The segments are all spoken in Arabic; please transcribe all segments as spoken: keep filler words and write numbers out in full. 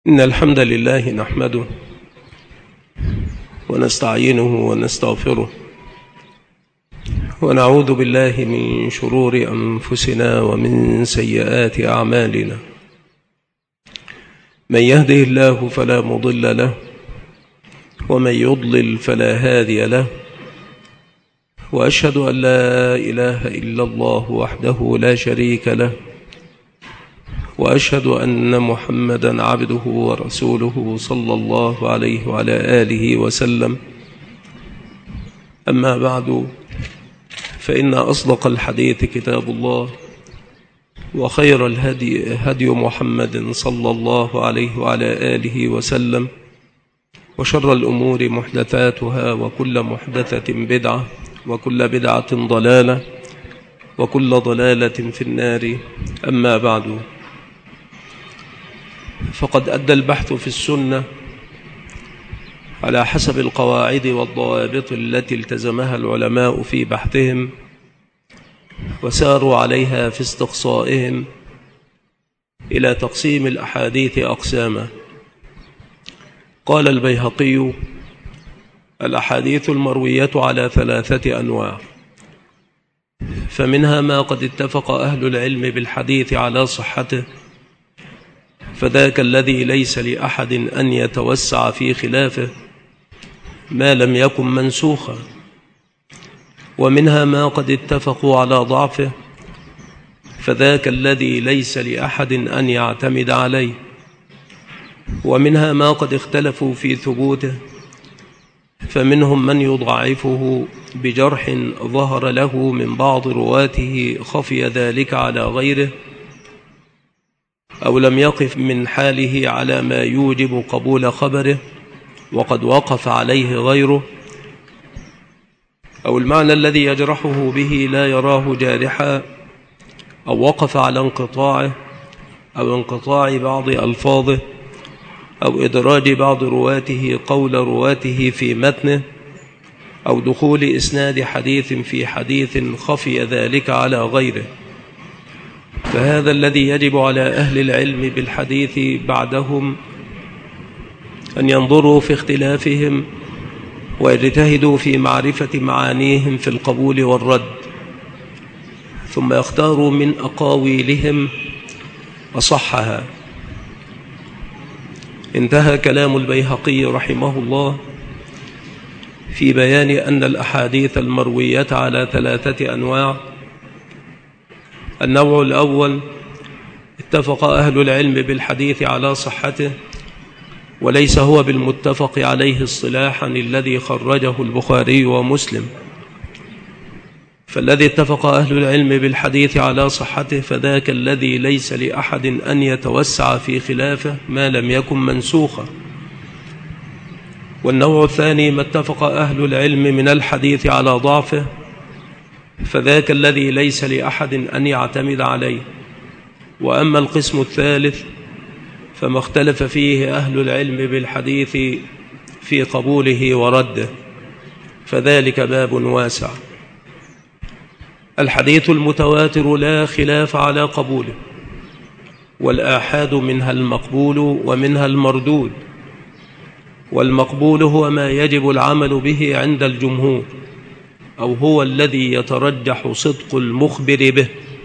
إن الحمد لله نحمده ونستعينه ونستغفره ونعوذ بالله من شرور أنفسنا ومن سيئات أعمالنا. من يهده الله فلا مضل له ومن يضلل فلا هادي له، وأشهد أن لا إله إلا الله وحده لا شريك له، وأشهد أن محمدًا عبده ورسوله صلى الله عليه وعلى آله وسلم. أما بعد، فإن أصدق الحديث كتاب الله، وخير الهدي هدي محمد صلى الله عليه وعلى آله وسلم، وشر الأمور محدثاتها، وكل محدثة بدعة، وكل بدعة ضلالة، وكل ضلالة في النار. أما بعد، فقد أدى البحث في السنة على حسب القواعد والضوابط التي التزمها العلماء في بحثهم وساروا عليها في استقصائهم إلى تقسيم الأحاديث أقساما. قال البيهقي: الأحاديث المروية على ثلاثة أنواع، فمنها ما قد اتفق أهل العلم بالحديث على صحته، فذاك الذي ليس لأحد أن يتوسع في خلافه ما لم يكن منسوخا. ومنها ما قد اتفقوا على ضعفه، فذاك الذي ليس لأحد أن يعتمد عليه. ومنها ما قد اختلفوا في ثبوته، فمنهم من يضعفه بجرح ظهر له من بعض رواته خفي ذلك على غيره، أو لم يقف من حاله على ما يوجب قبول خبره وقد وقف عليه غيره، أو المعنى الذي يجرحه به لا يراه جارحا، أو وقف على انقطاعه أو انقطاع بعض ألفاظه، أو إدراج بعض رواته قول رواته في متنه، أو دخول إسناد حديث في حديث خفي ذلك على غيره. فهذا الذي يجب على أهل العلم بالحديث بعدهم أن ينظروا في اختلافهم ويجتهدوا في معرفة معانيهم في القبول والرد، ثم يختاروا من أقاويلهم أصحها. انتهى كلام البيهقي رحمه الله في بيان أن الأحاديث المروية على ثلاثة أنواع. النوع الأول: اتفق أهل العلم بالحديث على صحته، وليس هو بالمتفق عليه اصطلاحا الذي خرجه البخاري ومسلم. فالذي اتفق أهل العلم بالحديث على صحته فذاك الذي ليس لأحد أن يتوسع في خلافه ما لم يكن منسوخا. والنوع الثاني: ما اتفق أهل العلم من الحديث على ضعفه، فذاك الذي ليس لأحد أن يعتمد عليه. وأما القسم الثالث فما اختلف فيه أهل العلم بالحديث في قبوله ورده، فذلك باب واسع. الحديث المتواتر لا خلاف على قبوله، والآحاد منها المقبول ومنها المردود. والمقبول هو ما يجب العمل به عند الجمهور، أو هو الذي يترجح صدق المخبر به.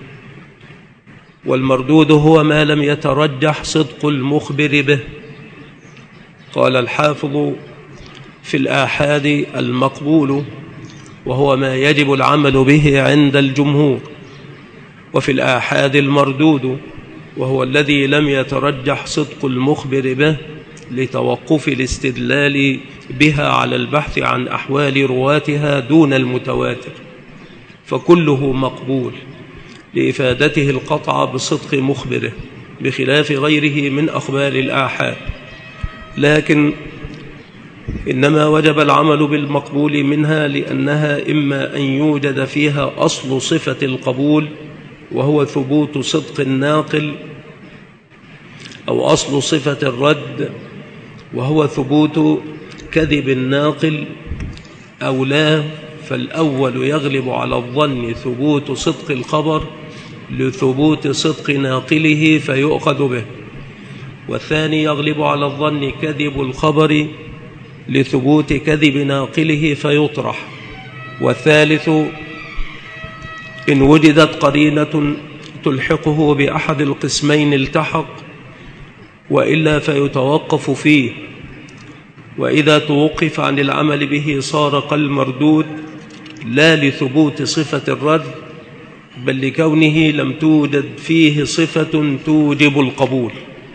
والمردود هو ما لم يترجح صدق المخبر به. قال الحافظ: في الآحاد المقبول وهو ما يجب العمل به عند الجمهور، وفي الآحاد المردود وهو الذي لم يترجح صدق المخبر به لتوقف الاستدلال بها على البحث عن أحوال رواتها دون المتواتر، فكله مقبول لإفادته القطع بصدق مخبره، بخلاف غيره من أخبار الآحاد. لكن إنما وجب العمل بالمقبول منها لأنها إما أن يوجد فيها أصل صفة القبول وهو ثبوت صدق الناقل، أو أصل صفة الرد وهو ثبوت كذب الناقل، أو لا، فالأول يغلب على الظن ثبوت صدق الخبر لثبوت صدق ناقله فيؤخذ به. والثاني يغلب على الظن كذب الخبر لثبوت كذب ناقله فيطرح، والثالث إن وجدت قرينة تلحقه بأحد القسمين التحق، وإلا فيتوقف فيه، وإذا توقف عن العمل به صار كالمردود لا لثبوت صفة الرد بل لكونه لم توجد فيه صفة توجب القبول.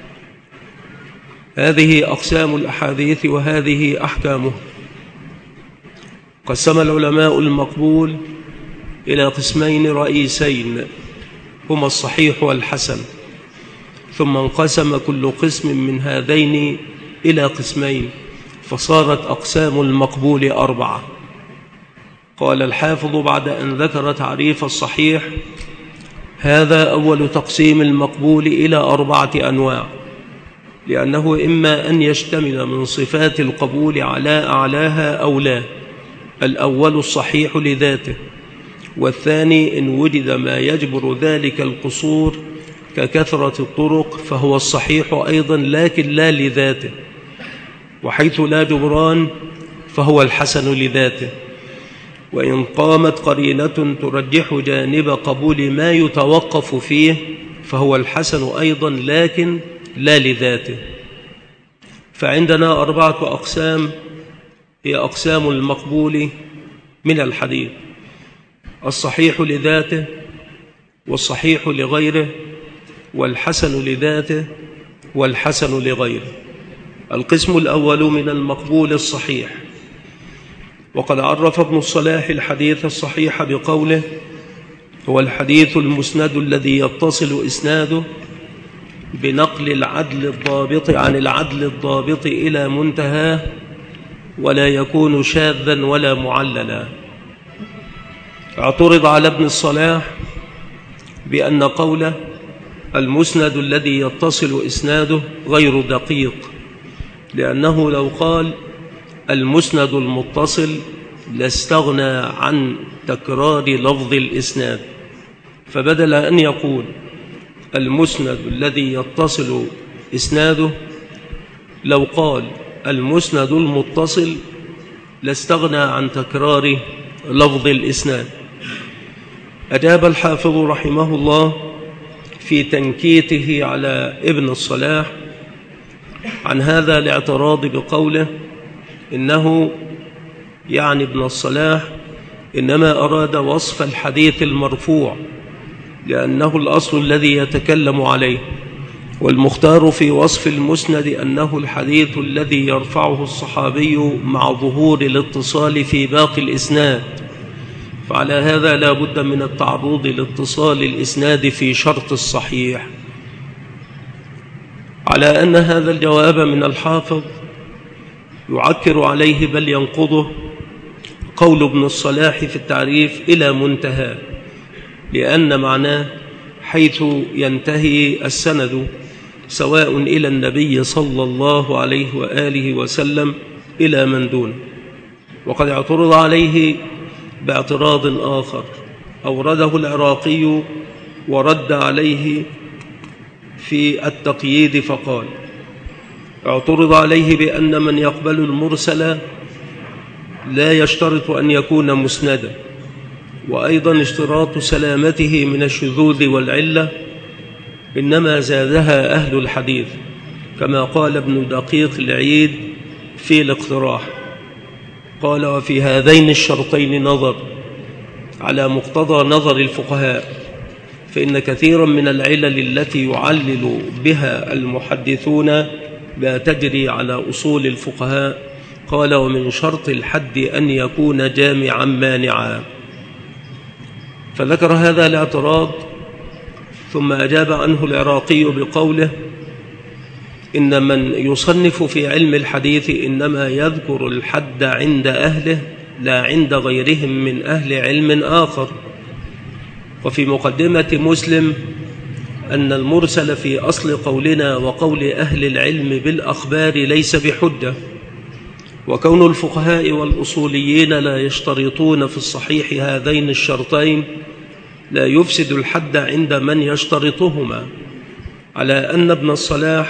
هذه أقسام الأحاديث وهذه أحكامه. قسم العلماء المقبول إلى قسمين رئيسين هما الصحيح والحسن، ثم انقسم كل قسم من هذين إلى قسمين فصارت أقسام المقبول أربعة. قال الحافظ بعد أن ذكر تعريف الصحيح: هذا أول تقسيم المقبول إلى أربعة أنواع، لأنه إما أن يشتمل من صفات القبول على أعلاها أو لا. الأول الصحيح لذاته، والثاني إن وجد ما يجبر ذلك القصور ككثرة الطرق فهو الصحيح أيضا لكن لا لذاته، وحيث لا جبران فهو الحسن لذاته. وإن قامت قرينة ترجح جانب قبول ما يتوقف فيه فهو الحسن أيضا لكن لا لذاته. فعندنا أربعة أقسام هي أقسام المقبول من الحديث: الصحيح لذاته، والصحيح لغيره، والحسن لذاته، والحسن لغيره. القسم الأول من المقبول الصحيح، وقد عرف ابن الصلاح الحديث الصحيح بقوله: هو الحديث المسند الذي يتصل إسناده بنقل العدل الضابط عن العدل الضابط إلى منتهاه ولا يكون شاذا ولا معللا. اعترض على ابن الصلاح بأن قوله المسند الذي يتصل إسناده غير دقيق، لأنه لو قال المسند المتصل لاستغنى عن تكرار لفظ الإسناد، فبدل أن يقول المسند الذي يتصل إسناده لو قال المسند المتصل لاستغنى عن تكرار لفظ الإسناد. أجاب الحافظ رحمه الله في تنكيته على ابن الصلاح عن هذا الاعتراض بقوله إنه يعني ابن الصلاح إنما أراد وصف الحديث المرفوع لأنه الأصل الذي يتكلم عليه، والمختار في وصف المسند أنه الحديث الذي يرفعه الصحابي مع ظهور الاتصال في باقي الإسناد، فعلى هذا لا بد من التعرض لاتصال الإسناد في شرط الصحيح. على أن هذا الجواب من الحافظ يعكر عليه بل ينقضه قول ابن الصلاح في التعريف إلى منتهى، لأن معناه حيث ينتهي السند سواء إلى النبي صلى الله عليه وآله وسلم إلى من دون. وقد اعترض عليه باعتراض آخر أورده العراقي ورد عليه في التقييد فقال: اعترض عليه بأن من يقبل المرسل لا يشترط أن يكون مسندا، وأيضا اشتراط سلامته من الشذوذ والعلة إنما زادها أهل الحديث، كما قال ابن دقيق العيد في الاقتراح. قال: وفي هذين الشرطين نظر على مقتضى نظر الفقهاء، فإن كثيرا من العلل التي يعلل بها المحدثون لا تجري على أصول الفقهاء. قال: ومن شرط الحد أن يكون جامعا مانعا. فذكر هذا الاعتراض ثم أجاب عنه العراقي بقوله: إن من يصنف في علم الحديث إنما يذكر الحد عند أهله لا عند غيرهم من أهل علم آخر. وفي مقدمة مسلم أن المرسل في أصل قولنا وقول أهل العلم بالأخبار ليس بحجة، وكون الفقهاء والأصوليين لا يشترطون في الصحيح هذين الشرطين لا يفسد الحد عند من يشترطهما، على أن ابن الصلاح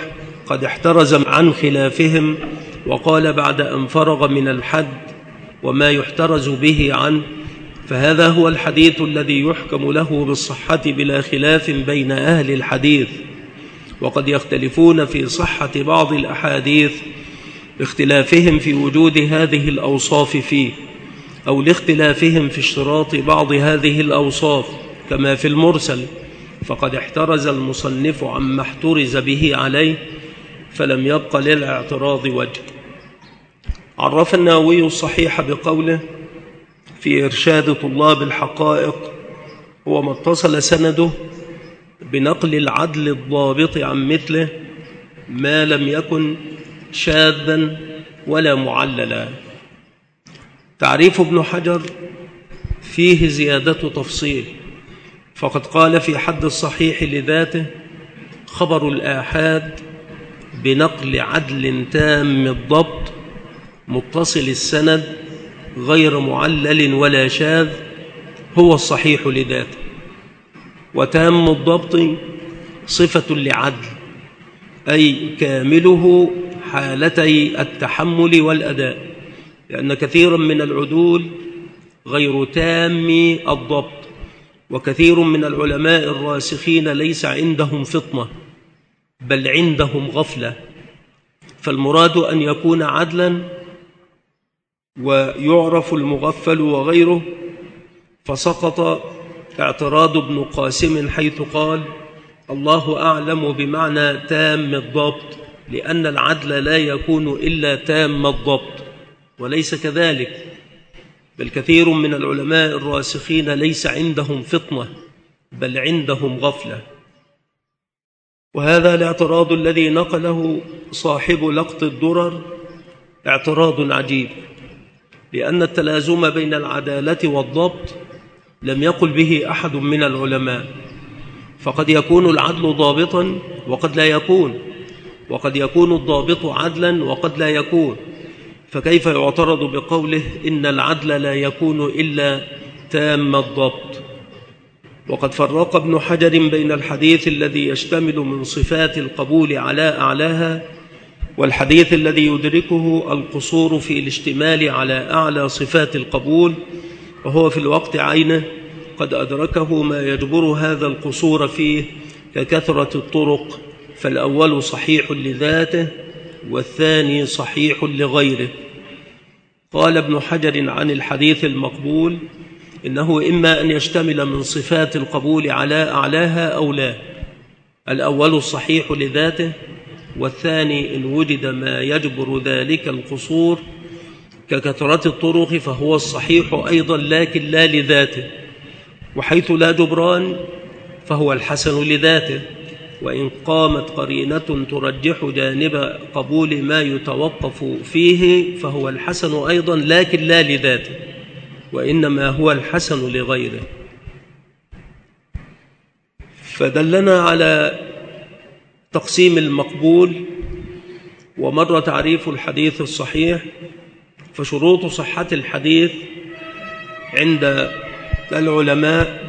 فقد احترز عن خلافهم وقال بعد أن فرغ من الحد وما يحترز به عنه، فهذا هو الحديث الذي يحكم له بالصحة بلا خلاف بين أهل الحديث. وقد يختلفون في صحة بعض الأحاديث باختلافهم في وجود هذه الأوصاف فيه، أو لاختلافهم في اشتراط بعض هذه الأوصاف، كما في المرسل، فقد احترز المصنف عما احترز به عليه، فلم يبق للاعتراض وجه. عرف النووي الصحيح بقوله في إرشاد طلاب الحقائق: هو ما اتصل سنده بنقل العدل الضابط عن مثله ما لم يكن شاذا ولا معللا. تعريف ابن حجر فيه زيادة تفصيل، فقد قال في حد الصحيح لذاته: خبر الآحاد بنقل عدل تام الضبط متصل السند غير معلل ولا شاذ هو الصحيح لذاته. وتام الضبط صفة لعدل، أي كامله حالتي التحمل والأداء، لأن كثيرا من العدول غير تام الضبط، وكثير من العلماء الراسخين ليس عندهم فطنة بل عندهم غفلة، فالمراد أن يكون عدلا ويعرف المغفل وغيره. فسقط اعتراض ابن قاسم حيث قال: الله أعلم بمعنى تام الضبط، لأن العدل لا يكون إلا تام الضبط، وليس كذلك، بل كثير من العلماء الراسخين ليس عندهم فطنة بل عندهم غفلة. وهذا الاعتراض الذي نقله صاحب لقط الدرر اعتراض عجيب، لأن التلازم بين العدالة والضبط لم يقل به أحد من العلماء، فقد يكون العدل ضابطا وقد لا يكون، وقد يكون الضابط عدلا وقد لا يكون، فكيف يعترض بقوله إن العدل لا يكون إلا تام الضبط؟ وقد فرق ابن حجر بين الحديث الذي يشتمل من صفات القبول على أعلاها والحديث الذي يدركه القصور في الاشتمال على أعلى صفات القبول، وهو في الوقت عينه قد أدركه ما يجبر هذا القصور فيه ككثرة الطرق، فالأول صحيح لذاته والثاني صحيح لغيره. قال ابن حجر عن الحديث المقبول: إنه إما أن يشتمل من صفات القبول على أعلاها أو لا، الأول الصحيح لذاته، والثاني إن وجد ما يجبر ذلك القصور ككثرة الطرق فهو الصحيح أيضا لكن لا لذاته، وحيث لا جبران فهو الحسن لذاته، وإن قامت قرينة ترجح جانب قبول ما يتوقف فيه فهو الحسن أيضا لكن لا لذاته، وإنما هو الحسن لغيره. فدلنا على تقسيم المقبول، ومر تعريف الحديث الصحيح. فشروط صحة الحديث عند العلماء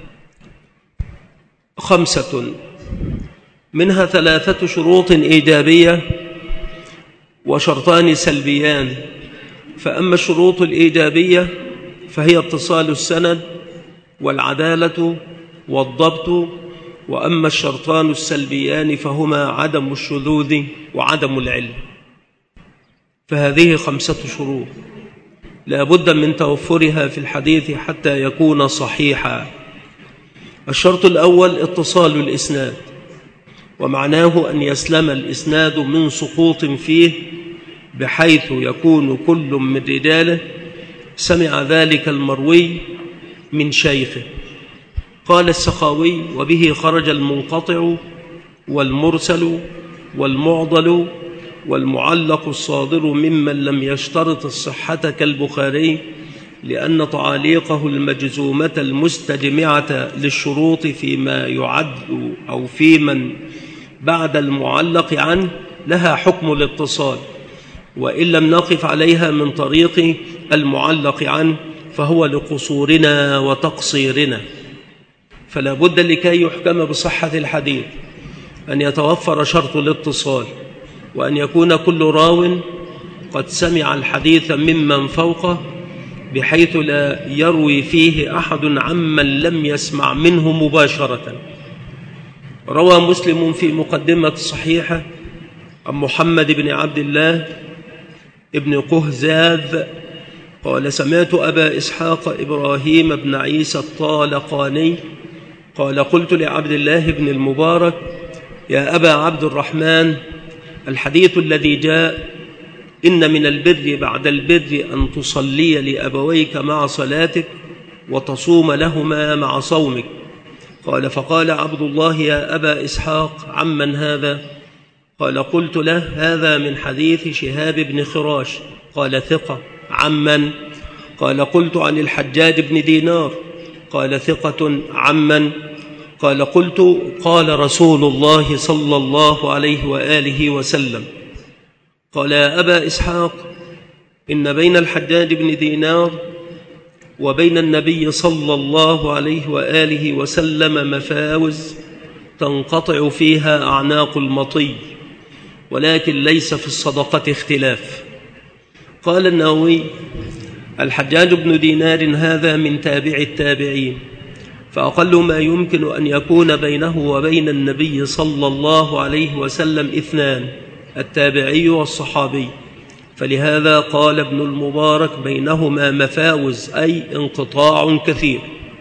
خمسة، منها ثلاثة شروط إيجابية وشرطان سلبيان. فأما الشروط الإيجابية فهي اتصال السند والعدالة والضبط، وأما الشرطان السلبيان فهما عدم الشذوذ وعدم العلم. فهذه خمسة شروط لا بد من توفرها في الحديث حتى يكون صحيحا. الشرط الأول اتصال الإسناد، ومعناه أن يسلم الإسناد من سقوط فيه بحيث يكون كل من رجاله سمع ذلك المروي من شيخه. قال السخاوي: وبه خرج المنقطع والمرسل والمعضل والمعلق الصادر ممن لم يشترط الصحة كالبخاري، لأن تعاليقه المجزومة المستجمعة للشروط فيما يعد أو في من بعد المعلق عنه لها حكم الاتصال، وإن لم نقف عليها من طريق المعلق عنه فهو لقصورنا وتقصيرنا. فلا بد لكي يحكم بصحة الحديث أن يتوفر شرط الاتصال، وأن يكون كل راو قد سمع الحديث ممن فوقه بحيث لا يروي فيه أحد عمن لم يسمع منه مباشرة. روى مسلم في مقدمة الصحيحة عن محمد بن عبد الله ابن قهزاذ قال: سمعت أبا إسحاق إبراهيم بن عيسى الطالقاني قال: قلت لعبد الله بن المبارك: يا أبا عبد الرحمن، الحديث الذي جاء إن من البر بعد البر أن تصلي لأبويك مع صلاتك وتصوم لهما مع صومك. قال: فقال عبد الله: يا أبا إسحاق، عمن هذا؟ قال: قلت له: هذا من حديث شهاب بن خراش. قال: ثقة. عمن؟ قال: قلت: عن الحجاج بن دينار. قال: ثقة. عمن؟ قال: قلت: قال رسول الله صلى الله عليه وآله وسلم. قال: يا أبا إسحاق، إن بين الحجاج بن دينار وبين النبي صلى الله عليه وآله وسلم مفاوز تنقطع فيها أعناق المطي، ولكن ليس في الصدقة اختلاف. قال النووي: الحجاج بن دينار هذا من تابع التابعين، فأقل ما يمكن أن يكون بينه وبين النبي صلى الله عليه وسلم اثنان: التابعي والصحابي، فلهذا قال ابن المبارك: بينهما مفاوز، أي انقطاع كثير.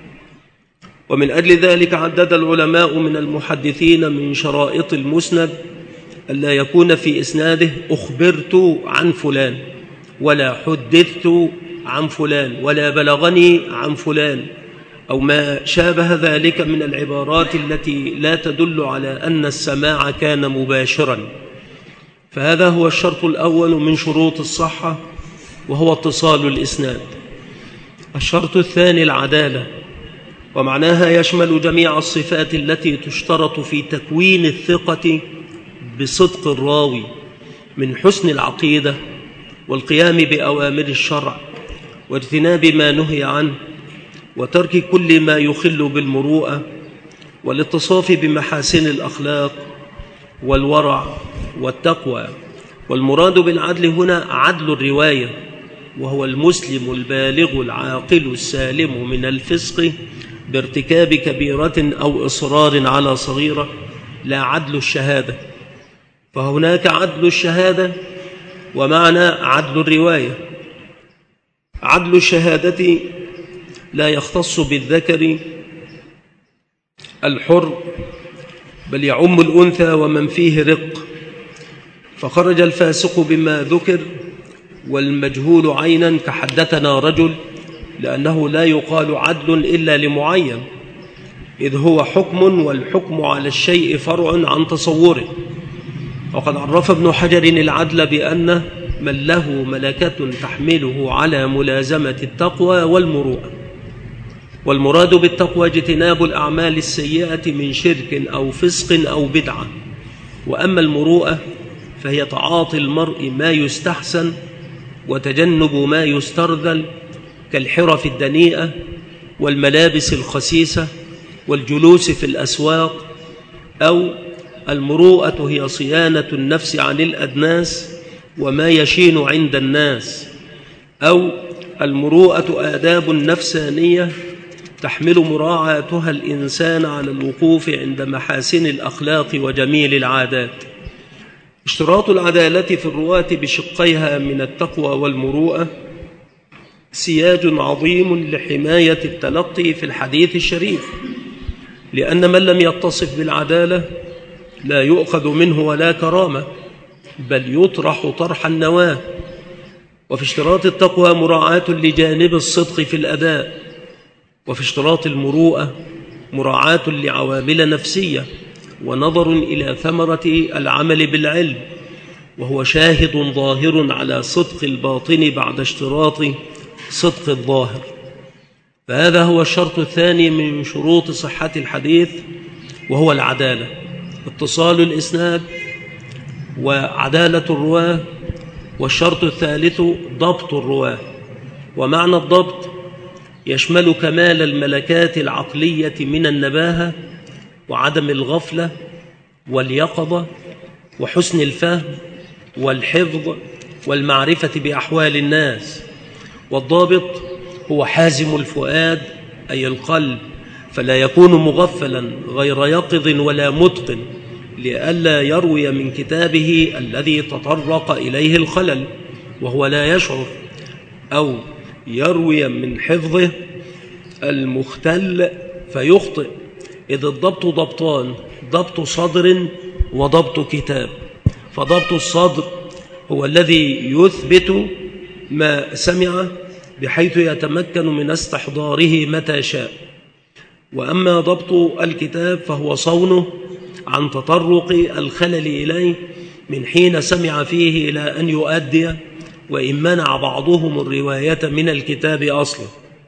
ومن أجل ذلك عدد العلماء من المحدثين من شرائط المسند ألا يكون في إسناده أخبرت عن فلان، ولا حدثت عن فلان، ولا بلغني عن فلان، أو ما شابه ذلك من العبارات التي لا تدل على أن السماع كان مباشرا. فهذا هو الشرط الأول من شروط الصحة، وهو اتصال الإسناد. الشرط الثاني العدالة، ومعناها يشمل جميع الصفات التي تشترط في تكوين الثقة بصدق الراوي من حسن العقيدة والقيام بأوامر الشرع واجتناب ما نهي عنه وترك كل ما يخل بالمروءة والاتصاف بمحاسن الأخلاق والورع والتقوى. والمراد بالعدل هنا عدل الرواية، وهو المسلم البالغ العاقل السالم من الفسق بارتكاب كبيرة أو إصرار على صغيرة، لا عدل الشهادة. فهناك عدل الشهادة ومعنى عدل الرواية. عدل الشهادة لا يختص بالذكر الحر، بل يعم الأنثى ومن فيه رق. فخرج الفاسق بما ذكر والمجهول عينا كحدثنا رجل، لأنه لا يقال عدل إلا لمعين، إذ هو حكم، والحكم على الشيء فرع عن تصوره. وقد عرف ابن حجر العدل بأنه من له ملكة تحمله على ملازمة التقوى والمروءة. والمراد بالتقوى اجتناب الأعمال السيئة من شرك أو فسق أو بدعة. وأما المروءة فهي تعاطي المرء ما يستحسن وتجنب ما يسترذل، كالحرف الدنيئة والملابس الخسيسة والجلوس في الأسواق. أو المروءة هي صيانة النفس عن الأدناس وما يشين عند الناس. أو المروءة آداب نفسانية تحمل مراعاتها الإنسان على الوقوف عند محاسن الأخلاق وجميل العادات. اشتراط العدالة في الرواة بشقيها من التقوى والمروءة سياج عظيم لحماية التلقي في الحديث الشريف، لأن من لم يتصف بالعدالة لا يؤخذ منه ولا كرامة، بل يطرح طرح النواة. وفي اشتراط التقوى مراعاة لجانب الصدق في الأداء، وفي اشتراط المروءة مراعاة لعوامل نفسية ونظر إلى ثمرة العمل بالعلم، وهو شاهد ظاهر على صدق الباطن بعد اشتراط صدق الظاهر. فهذا هو الشرط الثاني من شروط صحة الحديث، وهو العدالة، اتصال الإسناد وعدالة الرواه. والشرط الثالث ضبط الرواه، ومعنى الضبط يشمل كمال الملكات العقلية من النباهة وعدم الغفلة واليقظة وحسن الفهم والحفظ والمعرفة بأحوال الناس. والضابط هو حازم الفؤاد أي القلب، فلا يكون مغفلا غير يقظ ولا متقن، لئلا يروي من كتابه الذي تطرق إليه الخلل وهو لا يشعر، أو يروي من حفظه المختل فيخطئ، إذ الضبط ضبطان: ضبط صدر وضبط كتاب. فضبط الصدر هو الذي يثبت ما سمع بحيث يتمكن من استحضاره متى شاء، وأما ضبط الكتاب فهو صونه عن تطرق الخلل إليه من حين سمع فيه إلى أن يؤدي، وإن منع بعضهم الرواية من الكتاب أصلا.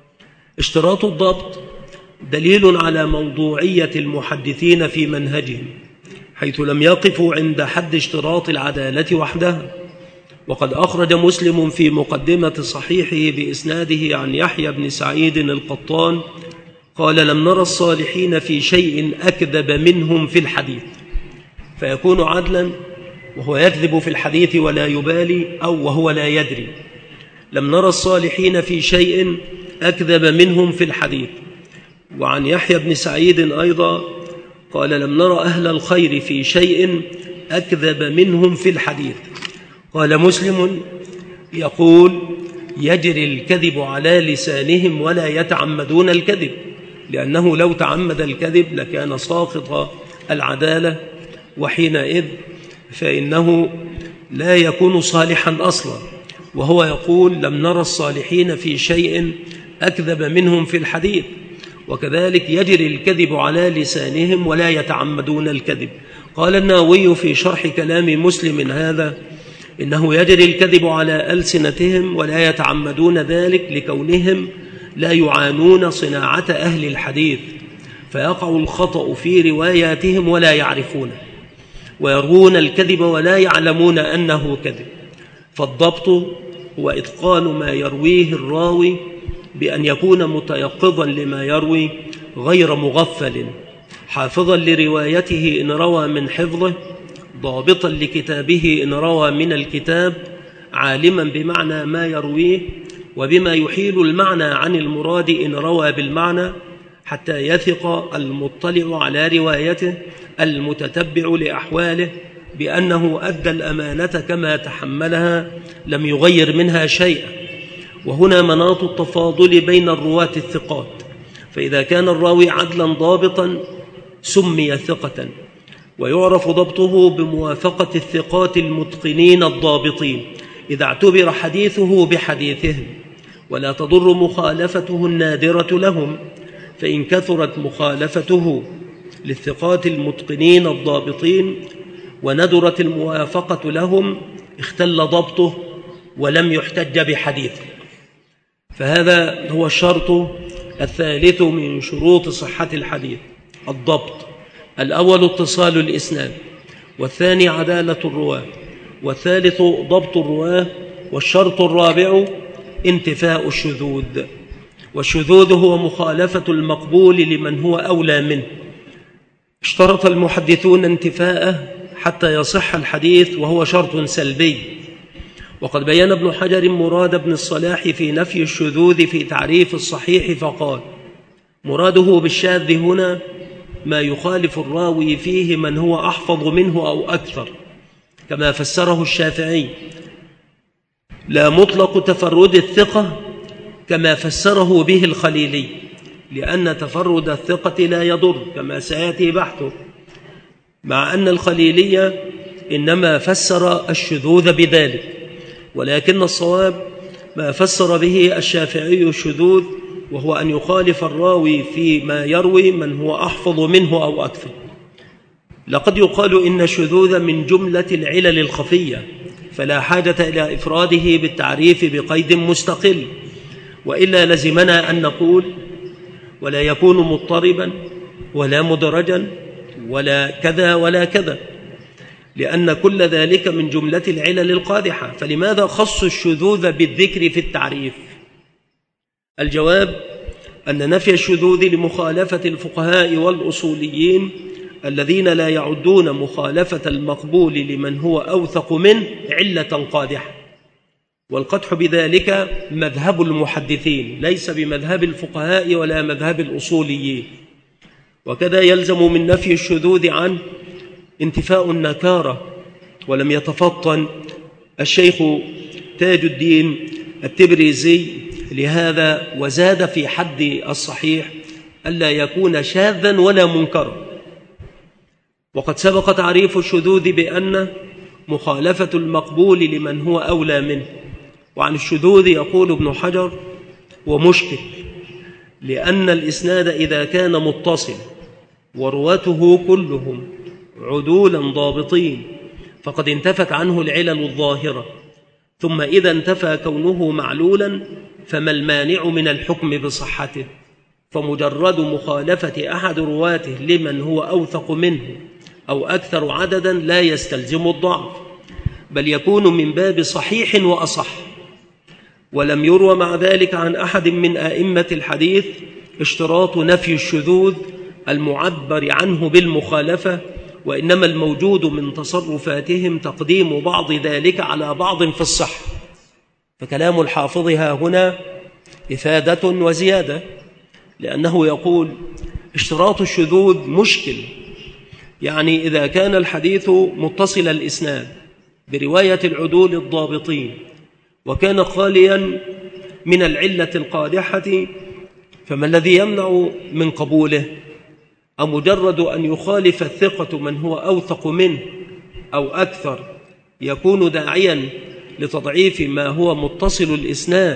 اشتراط الضبط دليل على موضوعية المحدثين في منهجهم، حيث لم يقفوا عند حد اشتراط العدالة وحدها. وقد أخرج مسلم في مقدمة صحيحه بإسناده عن يحيى بن سعيد القطان قال: لم نرى الصالحين في شيء أكذب منهم في الحديث. فيكون عدلا وهو يكذب في الحديث ولا يبالي، أو وهو لا يدري. لم نرى الصالحين في شيء أكذب منهم في الحديث. وعن يحيى بن سعيد أيضا قال: لم نرى أهل الخير في شيء أكذب منهم في الحديث. قال مسلم يقول: يجري الكذب على لسانهم ولا يتعمدون الكذب، لأنه لو تعمد الكذب لكان ساقط العدالة، وحينئذ فإنه لا يكون صالحا أصلا. وهو يقول: لم نرى الصالحين في شيء أكذب منهم في الحديث. وكذلك يجري الكذب على لسانهم ولا يتعمدون الكذب. قال النووي في شرح كلام مسلم هذا: إنه يجري الكذب على ألسنتهم ولا يتعمدون ذلك لكونهم لا يعانون صناعة أهل الحديث، فيقع الخطأ في رواياتهم ولا يعرفونه، ويروون الكذب ولا يعلمون أنه كذب. فالضبط هو إتقان ما يرويه الراوي بأن يكون متيقظا لما يروي غير مغفل، حافظا لروايته إن روى من حفظه، ضابطا لكتابه إن روى من الكتاب، عالما بمعنى ما يرويه وبما يحيل المعنى عن المراد إن روى بالمعنى، حتى يثق المطلع على روايته المتتبع لأحواله بأنه أدى الأمانة كما تحملها لم يغير منها شيئا. وهنا مناط التفاضل بين الرواة الثقات، فإذا كان الراوي عدلا ضابطا سمي ثقة، ويعرف ضبطه بموافقة الثقات المتقنين الضابطين إذا اعتبر حديثه بحديثهم، ولا تضر مخالفته النادرة لهم، فإن كثرت مخالفته للثقات المتقنين الضابطين وندرت الموافقة لهم اختل ضبطه ولم يحتج بحديثه. فهذا هو الشرط الثالث من شروط صحة الحديث: الضبط. الأول اتصال الإسناد، والثاني عدالة الرواة، والثالث ضبط الرواة، والشرط الرابع انتفاء الشذوذ. والشذوذ هو مخالفة المقبول لمن هو أولى منه. اشترط المحدثون انتفاءه حتى يصح الحديث، وهو شرط سلبي. وقد بيان ابن حجر مراد ابن الصلاح في نفي الشذوذ في تعريف الصحيح فقال: مراده بالشاذ هنا ما يخالف الراوي فيه من هو أحفظ منه أو أكثر، كما فسره الشافعي، لا مطلق تفرد الثقة كما فسره به الخليلي، لأن تفرد الثقة لا يضر كما سيأتي بحثه، مع أن الخليلي إنما فسر الشذوذ بذلك، ولكن الصواب ما فسر به الشافعي الشذوذ، وهو أن يخالف الراوي فيما يروي من هو أحفظ منه أو أكثر. لقد يقال إن الشذوذ من جملة العلل الخفية، فلا حاجة إلى إفراده بالتعريف بقيد مستقل، وإلا لزمنا أن نقول: ولا يكون مضطربا ولا مدرجا ولا كذا ولا كذا، لأن كل ذلك من جملة العلل القادحة. فلماذا خص الشذوذ بالذكر في التعريف؟ الجواب أن نفي الشذوذ لمخالفة الفقهاء والأصوليين الذين لا يعدون مخالفة المقبول لمن هو أوثق منه علة قادحة، والقدح بذلك مذهب المحدثين ليس بمذهب الفقهاء ولا مذهب الأصوليين. وكذا يلزم من نفي الشذوذ عنه انتفاء النكارة. ولم يتفطن الشيخ تاج الدين التبريزي لهذا وزاد في حد الصحيح ألا يكون شاذا ولا منكرا. وقد سبق تعريف الشذوذ بأن مخالفة المقبول لمن هو أولى منه. وعن الشذوذ يقول ابن حجر ومشكل، لأن الإسناد إذا كان متصل ورواته كلهم عدولا ضابطين فقد انتفت عنه العلل الظاهرة، ثم إذا انتفى كونه معلولا فما المانع من الحكم بصحته؟ فمجرد مخالفة أحد رواته لمن هو أوثق منه أو أكثر عددا لا يستلزم الضعف، بل يكون من باب صحيح وأصح. ولم يروى مع ذلك عن أحد من أئمة الحديث اشتراط نفي الشذوذ المعبر عنه بالمخالفة، وإنما الموجود من تصرفاتهم تقديم بعض ذلك على بعض في الصح. فكلام الحافظ ها هنا إفادة وزيادة، لأنه يقول اشتراط الشذوذ مشكل، يعني إذا كان الحديث متصل الإسناد برواية العدول الضابطين وكان خاليا من العلة القادحة، فما الذي يمنع من قبوله؟ أو مجرد أن يخالف الثقة من هو أوثق منه أو أكثر يكون داعيا لتضعيف ما هو متصل الإسناد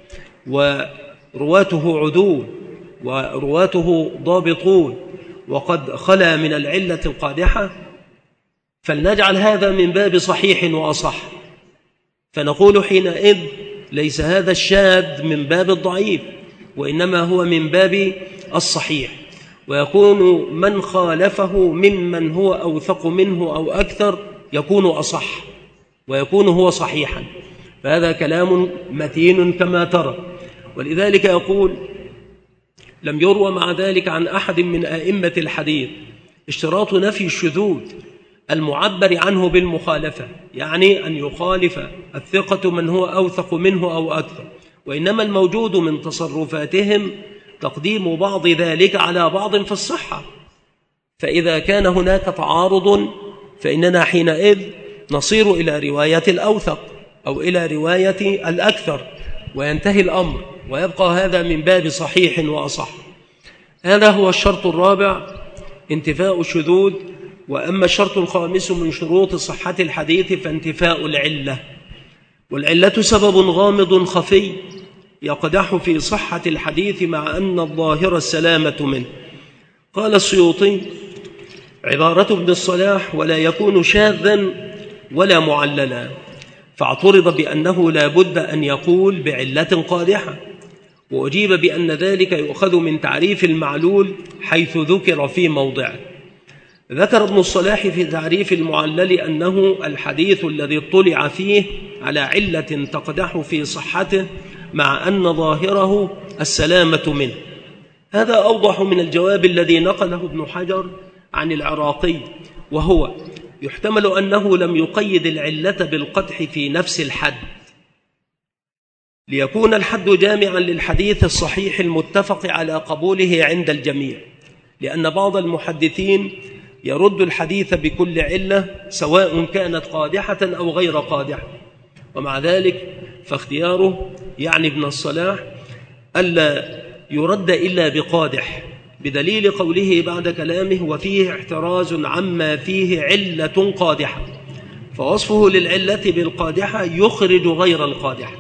ورواته عدول ورواته ضابطون وقد خلا من العلة القادحة؟ فلنجعل هذا من باب صحيح وأصح، فنقول حينئذ ليس هذا الشاذ من باب الضعيف وإنما هو من باب الصحيح، ويكون من خالفه ممن هو أوثق منه أو أكثر يكون أصح ويكون هو صحيحا. فهذا كلام متين كما ترى. ولذلك يقول لم يروى مع ذلك عن أحد من أئمة الحديث اشتراط نفي الشذوذ المعبر عنه بالمخالفة، يعني أن يخالف الثقة من هو أوثق منه أو أكثر، وإنما الموجود من تصرفاتهم تقديم بعض ذلك على بعض في الصحة. فإذا كان هناك تعارض فإننا حينئذ نصير إلى رواية الأوثق أو إلى رواية الأكثر وينتهي الأمر، ويبقى هذا من باب صحيح وأصح. هذا هو الشرط الرابع، انتفاء الشذوذ. وأما الشرط الخامس من شروط صحة الحديث فانتفاء العلة. والعلة سبب غامض خفي يقدح في صحة الحديث مع أن الظاهر السلامة منه. قال السيوطي عبارة ابن الصلاح ولا يكون شاذا ولا معللا، فاعترض بأنه لا بد أن يقول بعلة قادحة، وأجيب بأن ذلك يؤخذ من تعريف المعلول حيث ذكر في موضعه. ذكر ابن الصلاح في تعريف المعلل أنه الحديث الذي اطلع فيه على علة تقدح في صحته مع أن ظاهره السلامة منه. هذا أوضح من الجواب الذي نقله ابن حجر عن العراقي، وهو يحتمل أنه لم يقيد العلة بالقدح في نفس الحد ليكون الحد جامعا للحديث الصحيح المتفق على قبوله عند الجميع، لأن بعض المحدثين يرد الحديث بكل علة سواء كانت قادحة أو غير قادحة. ومع ذلك فاختياره يعني ابن الصلاح ألا يرد إلا بقادح، بدليل قوله بعد كلامه وفيه احتراز عما فيه علة قادحة، فوصفه للعلة بالقادحة يخرج غير القادحة.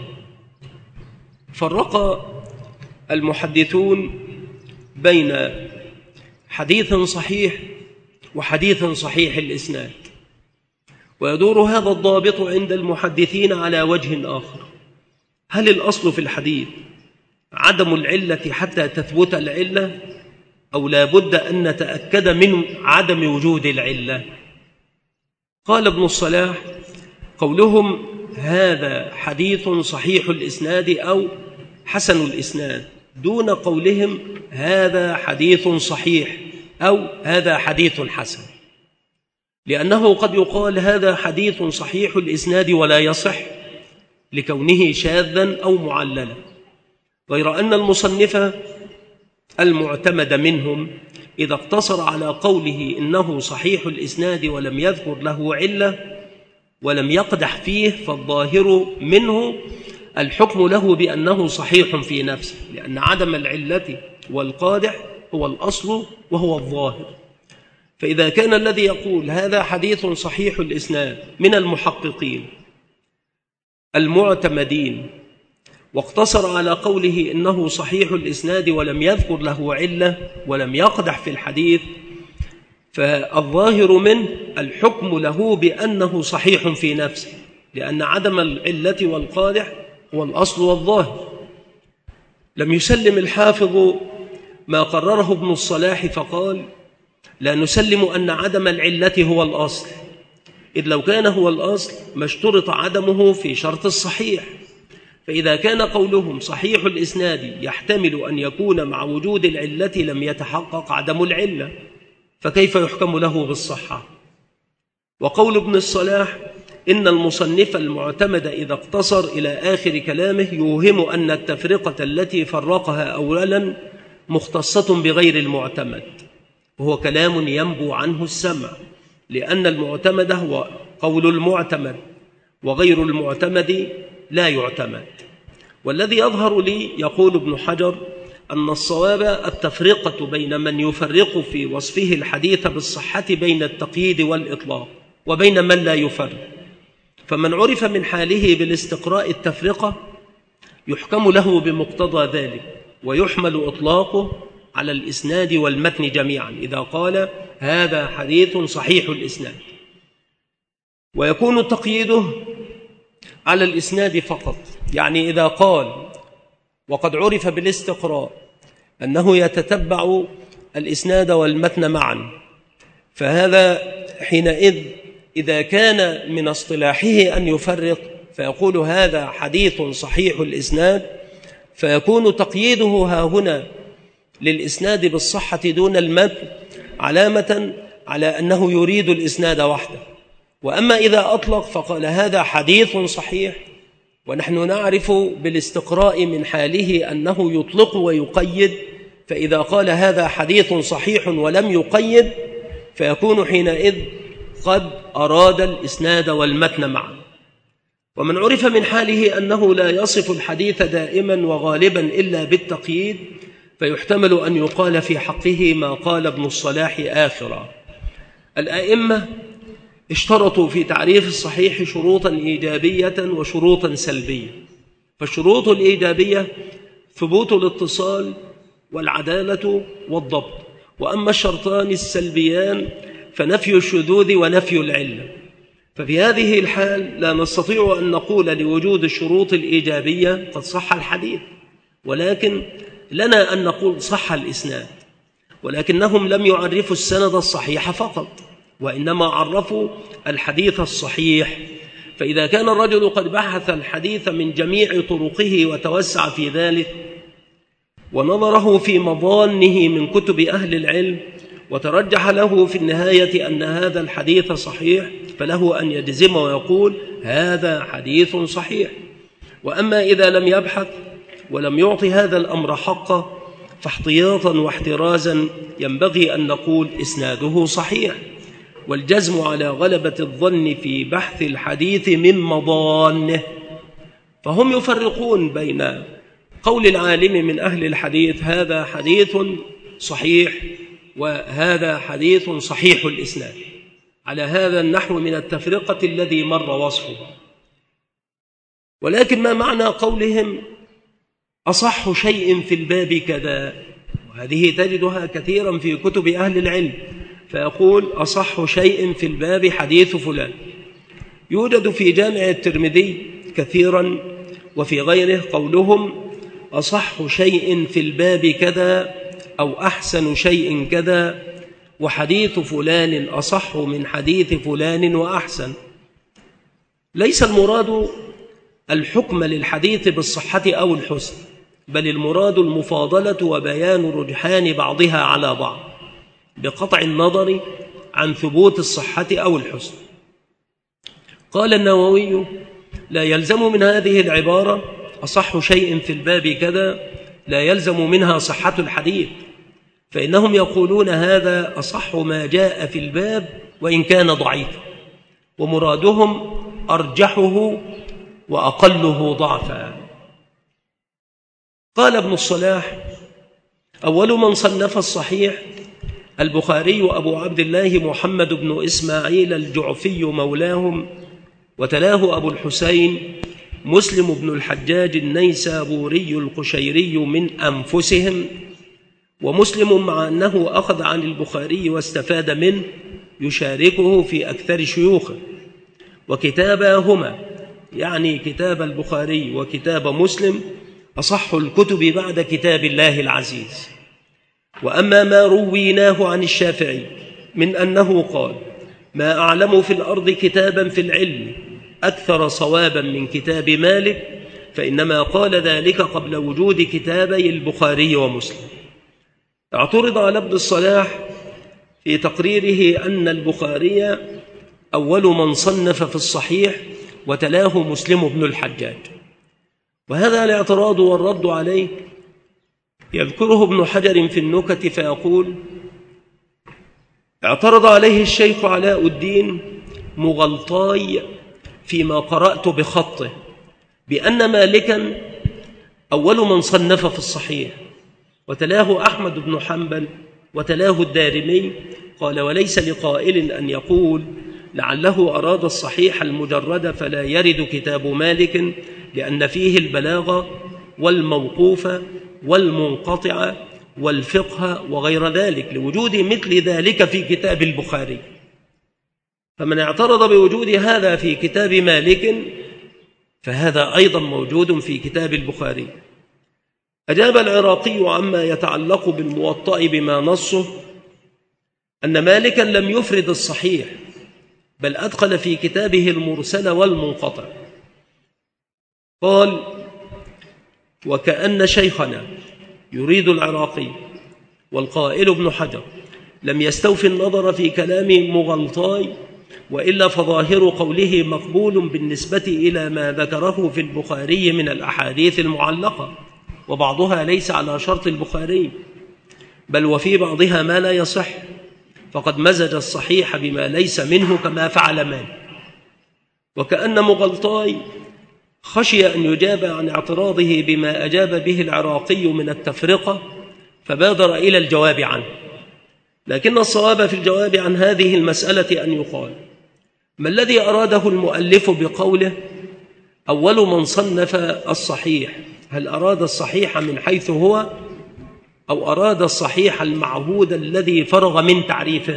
فرق المحدثون بين حديث صحيح وحديث صحيح الإسناد، ويدور هذا الضابط عند المحدثين على وجه آخر: هل الأصل في الحديث عدم العلة حتى تثبت العلة، أو لا بد أن نتأكد من عدم وجود العلة؟ قال ابن الصلاح قولهم هذا حديث صحيح الإسناد أو حسن الإسناد دون قولهم هذا حديث صحيح أو هذا حديث حسن، لأنه قد يقال هذا حديث صحيح الإسناد ولا يصح لكونه شاذا أو معللا، غير أن المصنف المعتمد منهم إذا اقتصر على قوله إنه صحيح الإسناد ولم يذكر له علة ولم يقدح فيه، فالظاهر منه الحكم له بأنه صحيح في نفسه، لأن عدم العلة والقادح هو الأصل وهو الظاهر. فإذا كان الذي يقول هذا حديث صحيح الإسناد من المحققين المعتمدين واقتصر على قوله إنه صحيح الإسناد ولم يذكر له علة ولم يقدح في الحديث، فالظاهر منه الحكم له بأنه صحيح في نفسه، لأن عدم العلة والقادح هو الأصل والظاهر. لم يسلم الحافظ ما قرره ابن الصلاح فقال لا نسلم أن عدم العلة هو الأصل، إذ لو كان هو الأصل ما اشترط عدمه في شرط الصحيح. فإذا كان قولهم صحيح الإسناد يحتمل أن يكون مع وجود العلة لم يتحقق عدم العلة، فكيف يحكم له بالصحة؟ وقول ابن الصلاح إن المصنف المعتمد إذا اقتصر إلى آخر كلامه يوهم أن التفرقة التي فرقها أولا مختصة بغير المعتمد، وهو كلام ينبو عنه السمع، لأن المعتمد هو قول المعتمد وغير المعتمد لا يعتمد. والذي يظهر لي يقول ابن حجر أن الصواب التفرقة بين من يفرق في وصفه الحديث بالصحة بين التقييد والإطلاق وبين من لا يفرق، فمن عرف من حاله بالاستقراء التفرقة يحكم له بمقتضى ذلك، ويحمل إطلاقه على الإسناد والمتن جميعا إذا قال هذا حديث صحيح الإسناد، ويكون تقييده على الإسناد فقط. يعني إذا قال وقد عرف بالاستقراء أنه يتتبع الإسناد والمتن معا، فهذا حينئذ إذا كان من اصطلاحه أن يفرق فيقول هذا حديث صحيح الإسناد، فيكون تقييده ها هنا للإسناد بالصحة دون المتن علامة على أنه يريد الإسناد وحده. وأما إذا أطلق فقال هذا حديث صحيح، ونحن نعرف بالاستقراء من حاله أنه يطلق ويقيد، فإذا قال هذا حديث صحيح ولم يقيد فيكون حينئذ قد أراد الإسناد والمتن معا. ومن عرف من حاله أنه لا يصف الحديث دائما وغالبا إلا بالتقييد فيحتمل أن يقال في حقه ما قال ابن الصلاح آخرا. الأئمة اشترطوا في تعريف الصحيح شروطا إيجابية وشروطا سلبية، فالشروط الإيجابية ثبوت الاتصال والعدالة والضبط، وأما الشرطان السلبيان فنفي الشذوذ ونفي العلة. ففي هذه الحال لا نستطيع أن نقول لوجود الشروط الإيجابية قد صح الحديث، ولكن لنا أن نقول صح الإسناد، ولكنهم لم يعرفوا السند الصحيح فقط، وإنما عرفوا الحديث الصحيح. فإذا كان الرجل قد بحث الحديث من جميع طرقه وتوسع في ذلك ونظره في مظانه من كتب أهل العلم وترجح له في النهاية أن هذا الحديث صحيح، فله أن يجزم ويقول هذا حديث صحيح. وأما إذا لم يبحث ولم يعطي هذا الأمر حقه فاحتياطا واحترازا ينبغي أن نقول إسناده صحيح، والجزم على غلبة الظن في بحث الحديث من مظانه. فهم يفرقون بين قول العالم من أهل الحديث هذا حديث صحيح وهذا حديث صحيح الإسناد، على هذا النحو من التفرقة الذي مر وصفه. ولكن ما معنى قولهم أصح شيء في الباب كذا؟ وهذه تجدها كثيرا في كتب أهل العلم، فيقول أصح شيء في الباب حديث فلان. يوجد في جامع الترمذي كثيرا وفي غيره قولهم أصح شيء في الباب كذا أو أحسن شيء كذا، وحديث فلان أصح من حديث فلان وأحسن. ليس المراد الحكم للحديث بالصحة أو الحسن، بل المراد المفاضلة وبيان رجحان بعضها على بعض. بقطع النظر عن ثبوت الصحة أو الحسن. قال النووي: لا يلزم من هذه العبارة أصح شيء في الباب كذا لا يلزم منها صحة الحديث، فإنهم يقولون هذا أصح ما جاء في الباب وإن كان ضعيفا، ومرادهم أرجحه وأقله ضعفا. قال ابن الصلاح: أول من صنف الصحيح البخاري أبو عبد الله محمد بن إسماعيل الجعفي مولاهم، وتلاه أبو الحسين مسلم بن الحجاج النيسابوري القشيري من أنفسهم. ومسلم مع أنه أخذ عن البخاري واستفاد منه يشاركه في أكثر شيوخه، وكتاباهما يعني كتاب البخاري وكتاب مسلم أصح الكتب بعد كتاب الله العزيز. وأما ما رويناه عن الشافعي من أنه قال: ما أعلم في الأرض كتابا في العلم أكثر صوابا من كتاب مالك، فإنما قال ذلك قبل وجود كتابي البخاري ومسلم. اعترض على ابن الصلاح في تقريره أن البخاري أول من صنف في الصحيح وتلاه مسلم بن الحجاج، وهذا الاعتراض والرد عليه يذكره ابن حجر في النكت فيقول: اعترض عليه الشيخ علاء الدين مغلطاي فيما قرأت بخطه بأن مالكا أول من صنف في الصحيح، وتلاه أحمد بن حنبل وتلاه الدارمي. قال: وليس لقائل أن يقول لعله أراد الصحيح المجرد فلا يرد كتاب مالك، لأن فيه البلاغة والموقوف والمنقطع والفقه وغير ذلك، لوجود مثل ذلك في كتاب البخاري. فمن اعترض بوجود هذا في كتاب مالك فهذا أيضا موجود في كتاب البخاري. أجاب العراقي عما يتعلق بالموطأ بما نصه أن مالكا لم يفرد الصحيح، بل أدخل في كتابه المرسل والمنقطع. قال: وكأن شيخنا يريد العراقي والقائل ابن حجر لم يستوفي النظر في كلام مغلطاي، وإلا فظاهر قوله مقبول بالنسبة إلى ما ذكره في البخاري من الأحاديث المعلقة، وبعضها ليس على شرط البخاري، بل وفي بعضها ما لا يصح، فقد مزج الصحيح بما ليس منه كما فعل مالك. وكأن مغلطاي خشي أن يجاب عن اعتراضه بما أجاب به العراقي من التفرقة، فبادر إلى الجواب عنه. لكن الصواب في الجواب عن هذه المسألة أن يقال: ما الذي أراده المؤلف بقوله أول من صنف الصحيح؟ هل أراد الصحيح من حيث هو، أو أراد الصحيح المعهود الذي فرغ من تعريفه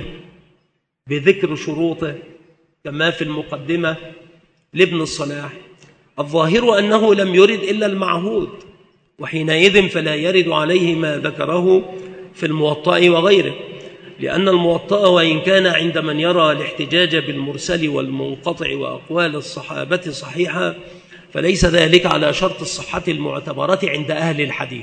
بذكر شروطه كما في المقدمة لابن الصلاح؟ الظاهر أنه لم يرد إلا المعهود، وحينئذ فلا يرد عليه ما ذكره في الموطأ وغيره، لأن الموطأ وإن كان عند من يرى الاحتجاج بالمرسل والمنقطع وأقوال الصحابة صحيحة، فليس ذلك على شرط الصحة المعتبرة عند أهل الحديث.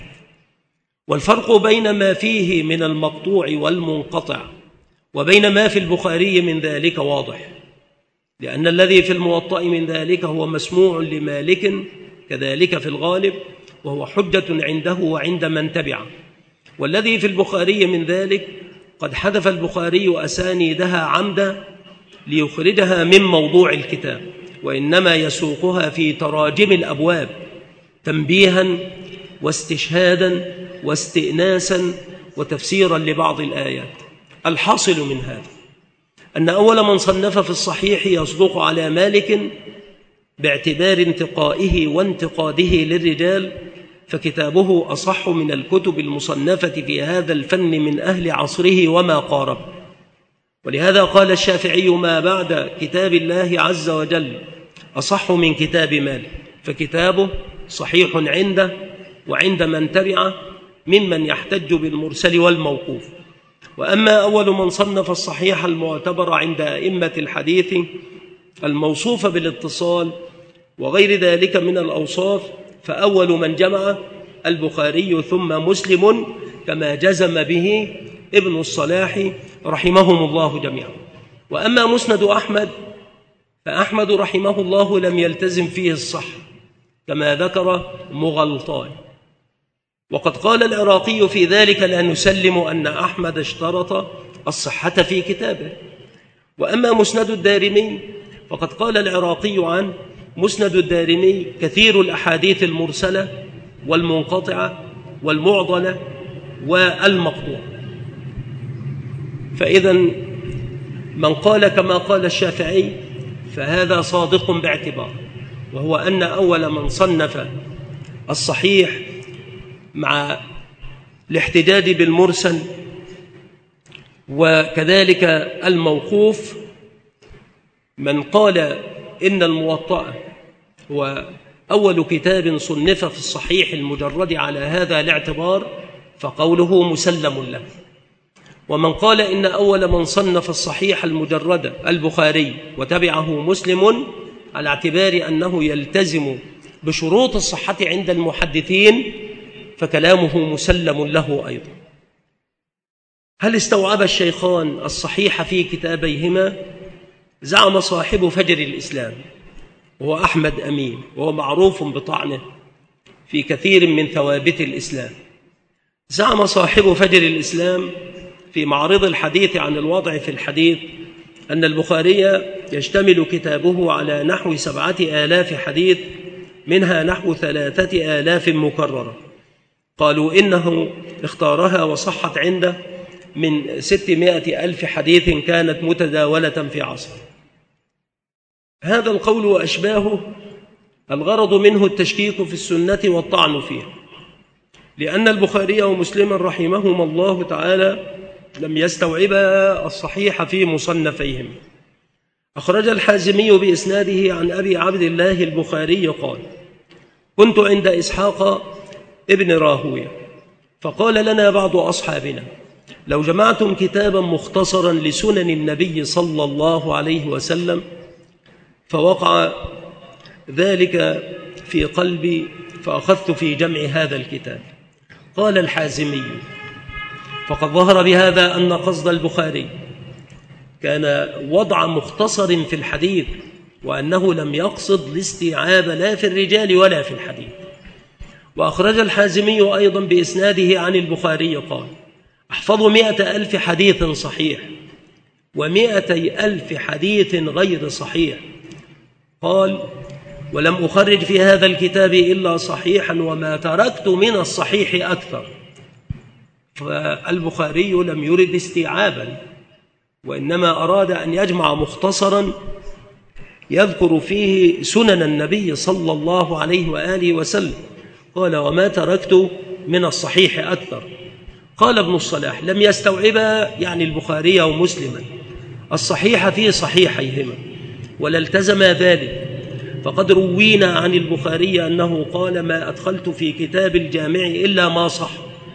والفرق بين ما فيه من المقطوع والمنقطع وبين ما في البخاري من ذلك واضح، لأن الذي في الموطأ من ذلك هو مسموع لمالك كذلك في الغالب، وهو حجة عنده وعند من تبعه. والذي في البخاري من ذلك قد حذف البخاري أسانيدها عمدا ليخرجها من موضوع الكتاب، وإنما يسوقها في تراجم الأبواب تنبيها واستشهادا واستئناسا وتفسيرا لبعض الآيات. الحاصل من هذا أن أول من صنف في الصحيح يصدق على مالك باعتبار انتقائه وانتقاده للرجال، فكتابه أصح من الكتب المصنفة في هذا الفن من أهل عصره وما قارب. ولهذا قال الشافعي: ما بعد كتاب الله عز وجل أصح من كتاب مالك، فكتابه صحيح عنده وعند من تبعه ممن يحتج بالمرسل والموقوف. وأما أول من صنف الصحيح المعتبر عند أئمة الحديث الموصوف بالاتصال وغير ذلك من الأوصاف، فأول من جمع البخاري ثم مسلم كما جزم به ابن الصلاح رحمهم الله جميعا. وأما مسند أحمد فأحمد رحمه الله لم يلتزم فيه الصح كما ذكر مغلطان، وقد قال العراقي في ذلك لا نسلم أن أحمد اشترط الصحة في كتابه. وأما مسند الدارمي فقد قال العراقي عن مسند الدارمي كثير الأحاديث المرسلة والمنقطعة والمعضلة والمقطوعة. فإذا من قال كما قال الشافعي فهذا صادق باعتبار، وهو أن أول من صنف الصحيح مع الاحتجاج بالمرسل وكذلك الموقوف من قال إن الموطأ هو أول كتاب صنف في الصحيح المجرد على هذا الاعتبار فقوله مسلم له. ومن قال إن أول من صنف الصحيح المجرد البخاري وتبعه مسلم على اعتبار أنه يلتزم بشروط الصحة عند المحدثين فكلامه مسلم له أيضا. هل استوعب الشيخان الصحيح في كتابيهما؟ زعم صاحب فجر الإسلام وهو أحمد أمين، وهو معروف بطعنه في كثير من ثوابت الإسلام. زعم صاحب فجر الإسلام في معرض الحديث عن الوضع في الحديث أن البخاري يشتمل كتابه على نحو سبعة آلاف حديث، منها نحو ثلاثة آلاف مكررة. قالوا إنه اختارها وصحت عنده من ستمائة ألف حديث كانت متداولة في عصر. هذا القول وأشباهه الغرض منه التشكيك في السنة والطعن فيها، لأن البخاري ومسلما رحمهما الله تعالى لم يستوعبا الصحيح في مصنفيهم. أخرج الحازمي بإسناده عن أبي عبد الله البخاري قال: كنت عند إسحاق ابن راهوية فقال لنا بعض أصحابنا: لو جمعتم كتابا مختصرا لسنن النبي صلى الله عليه وسلم. فوقع ذلك في قلبي فأخذت في جمع هذا الكتاب. قال الحازمي: فقد ظهر بهذا أن قصد البخاري كان وضع مختصر في الحديث، وأنه لم يقصد الاستيعاب لا في الرجال ولا في الحديث. وأخرج الحازمي أيضا بإسناده عن البخاري قال: أحفظ مئة ألف حديث صحيح ومئتي ألف حديث غير صحيح. قال: ولم أخرج في هذا الكتاب إلا صحيحا وما تركت من الصحيح أكثر. فالبخاري لم يرد استيعابا، وإنما أراد أن يجمع مختصرا يذكر فيه سنن النبي صلى الله عليه وآله وسلم. قال: وما تركت من الصحيح أكثر. قال ابن الصلاح: لم يستوعبا يعني البخاري ومسلما الصحيح في صحيحيهما ولا التزم ذلك، فقد روينا عن البخاري أنه قال: ما أدخلت في كتاب الجامع إلا ما صح،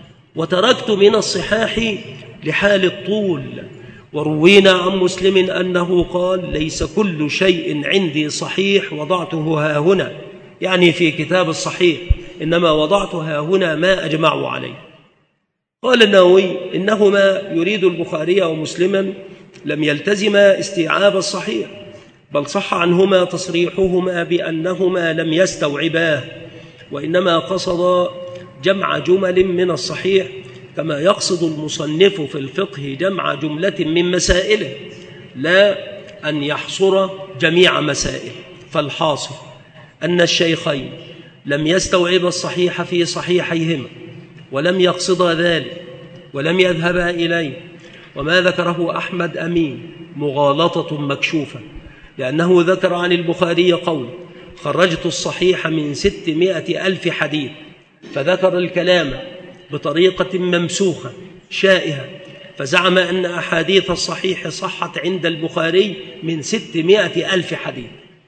وتركت من الصحاح لحال الطول. وروينا عن مسلم أنه قال: ليس كل شيء عندي صحيح وضعته ها هنا، يعني في كتاب الصحيح، إنما وضعت ها هنا ما أجمع عليه. قال النووي: إنهما يريد البخاري ومسلما لم يلتزما استيعاب الصحيح، بل صح عنهما تصريحهما بأنهما لم يستوعباه، وإنما قصد جمع جمل من الصحيح كما يقصد المصنف في الفقه جمع جملة من مسائله، لا أن يحصر جميع مسائل. فالحاصل أن الشيخين لم يستوعبا الصحيح في صحيحيهما ولم يقصدا ذلك ولم يذهبا إليه. وما ذكره أحمد أمين مغالطة مكشوفة، لأنه ذكر عن البخاري قول: خرجت الصحيح من ستمائة ألف حديث، فذكر الكلام بطريقة ممسوخة شائهة، فزعم أن أحاديث الصحيح صحت عند البخاري من ستمائة ألف حديث،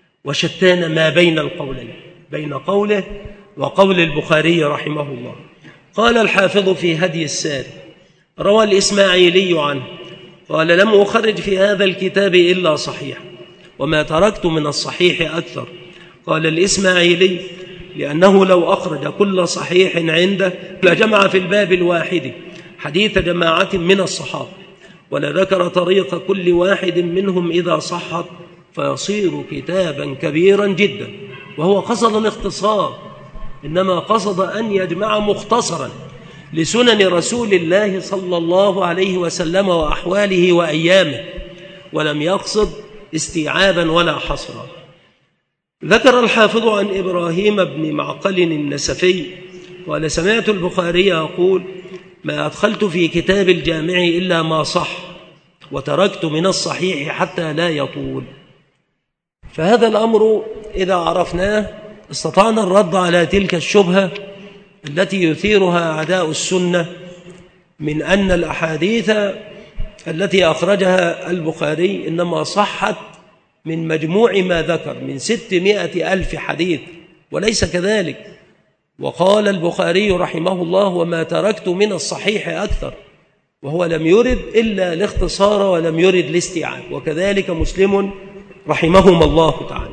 وشتان ما بين القولين، بين قوله وقول البخاري رحمه الله. قال الحافظ في هدي الساري: روى الإسماعيلي عنه قال: لم أخرج في هذا الكتاب إلا صحيح وما تركت من الصحيح أكثر. قال الإسماعيلي: لأنه لو أخرج كل صحيح عنده لجمع في الباب الواحد حديث جماعة من الصحابة، ولا ذكر طريق كل واحد منهم إذا صحت فيصير كتابا كبيرا جدا. وهو قصد الاختصار، إنما قصد أن يجمع مختصرا لسنن رسول الله صلى الله عليه وسلم وأحواله وأيامه، ولم يقصد استيعابا ولا حصرا. ذكر الحافظ عن إبراهيم بن معقل النسفي قال: سمعت البخاري يقول: ما أدخلت في كتاب الجامع إلا ما صح، وتركت من الصحيح حتى لا يطول. فهذا الأمر إذا عرفناه استطعنا الرد على تلك الشبهة التي يثيرها أعداء السنة من أن الأحاديث التي أخرجها البخاري إنما صحت من مجموع ما ذكر من ستمائة ألف حديث، وليس كذلك. وقال البخاري رحمه الله: وما تركت من الصحيح أكثر، وهو لم يرد إلا الاختصار ولم يرد الاستيعاب، وكذلك مسلم رحمهما الله تعالى.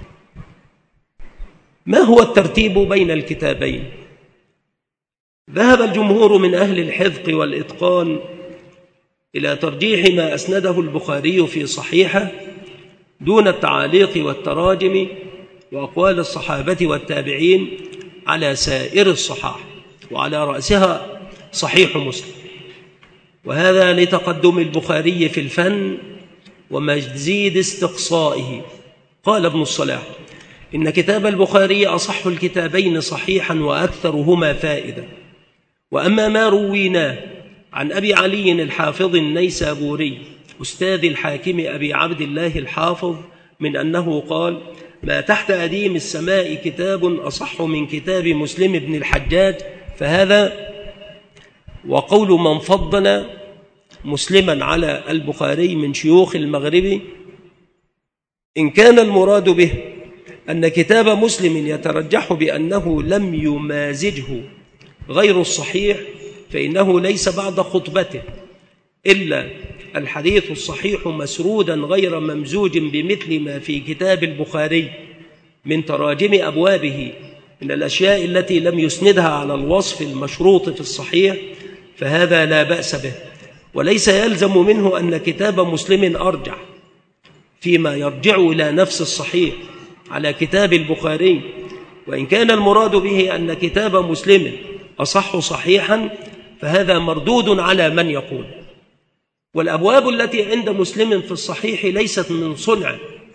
ما هو الترتيب بين الكتابين؟ ذهب الجمهور من أهل الحذق والإتقان إلى ترجيح ما أسنده البخاري في صحيحه دون التعاليق والتراجم وأقوال الصحابة والتابعين على سائر الصحاح، وعلى رأسها صحيح مسلم، وهذا لتقدم البخاري في الفن ومزيد استقصائه. قال ابن الصلاح: إن كتاب البخاري أصح الكتابين صحيحا وأكثرهما فائدة. وأما ما رويناه عن أبي علي الحافظ النيسابوري أستاذ الحاكم أبي عبد الله الحافظ من أنه قال: ما تحت أديم السماء كتاب أصح من كتاب مسلم بن الحجاج، فهذا وقول من فضل مسلما على البخاري من شيوخ المغرب، إن كان المراد به أن كتاب مسلم يترجح بأنه لم يمازجه غير الصحيح، فإنه ليس بعد خطبته إلا الحديث الصحيح مسرودا غير ممزوج بمثل ما في كتاب البخاري من تراجم أبوابه من الأشياء التي لم يسندها على الوصف المشروط في الصحيح، فهذا لا بأس به. وليس يلزم منه أن كتاب مسلم أرجح فيما يرجع إلى نفس الصحيح على كتاب البخاري، وإن كان المراد به أن كتاب مسلم أصح صحيحا فهذا مردود على من يقول. والأبواب التي عند مسلم في الصحيح ليست من صنع،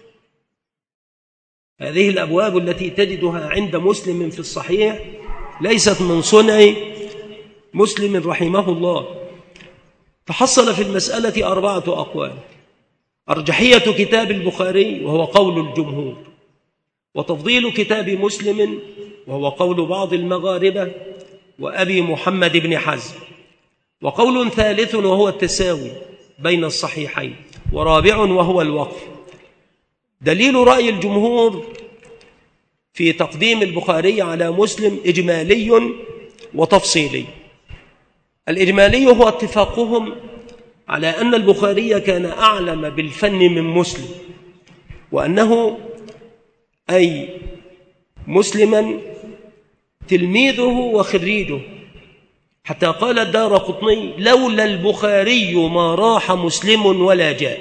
هذه الأبواب التي تجدها عند مسلم في الصحيح ليست من صنع مسلم رحمه الله. تحصل في المسألة أربعة أقوال: أرجحية كتاب البخاري وهو قول الجمهور، وتفضيل كتاب مسلم وهو قول بعض المغاربة وأبي محمد بن حزم، وقول ثالث وهو التساوي بين الصحيحين، ورابع وهو الوقف. دليل رأي الجمهور في تقديم البخاري على مسلم إجمالي وتفصيلي. الإجمالي هو اتفاقهم على أن البخاري كان أعلم بالفن من مسلم، وأنه أي مسلما تلميذه وخريجه، حتى قال الدارقطني: لولا البخاري ما راح مسلم ولا جاء.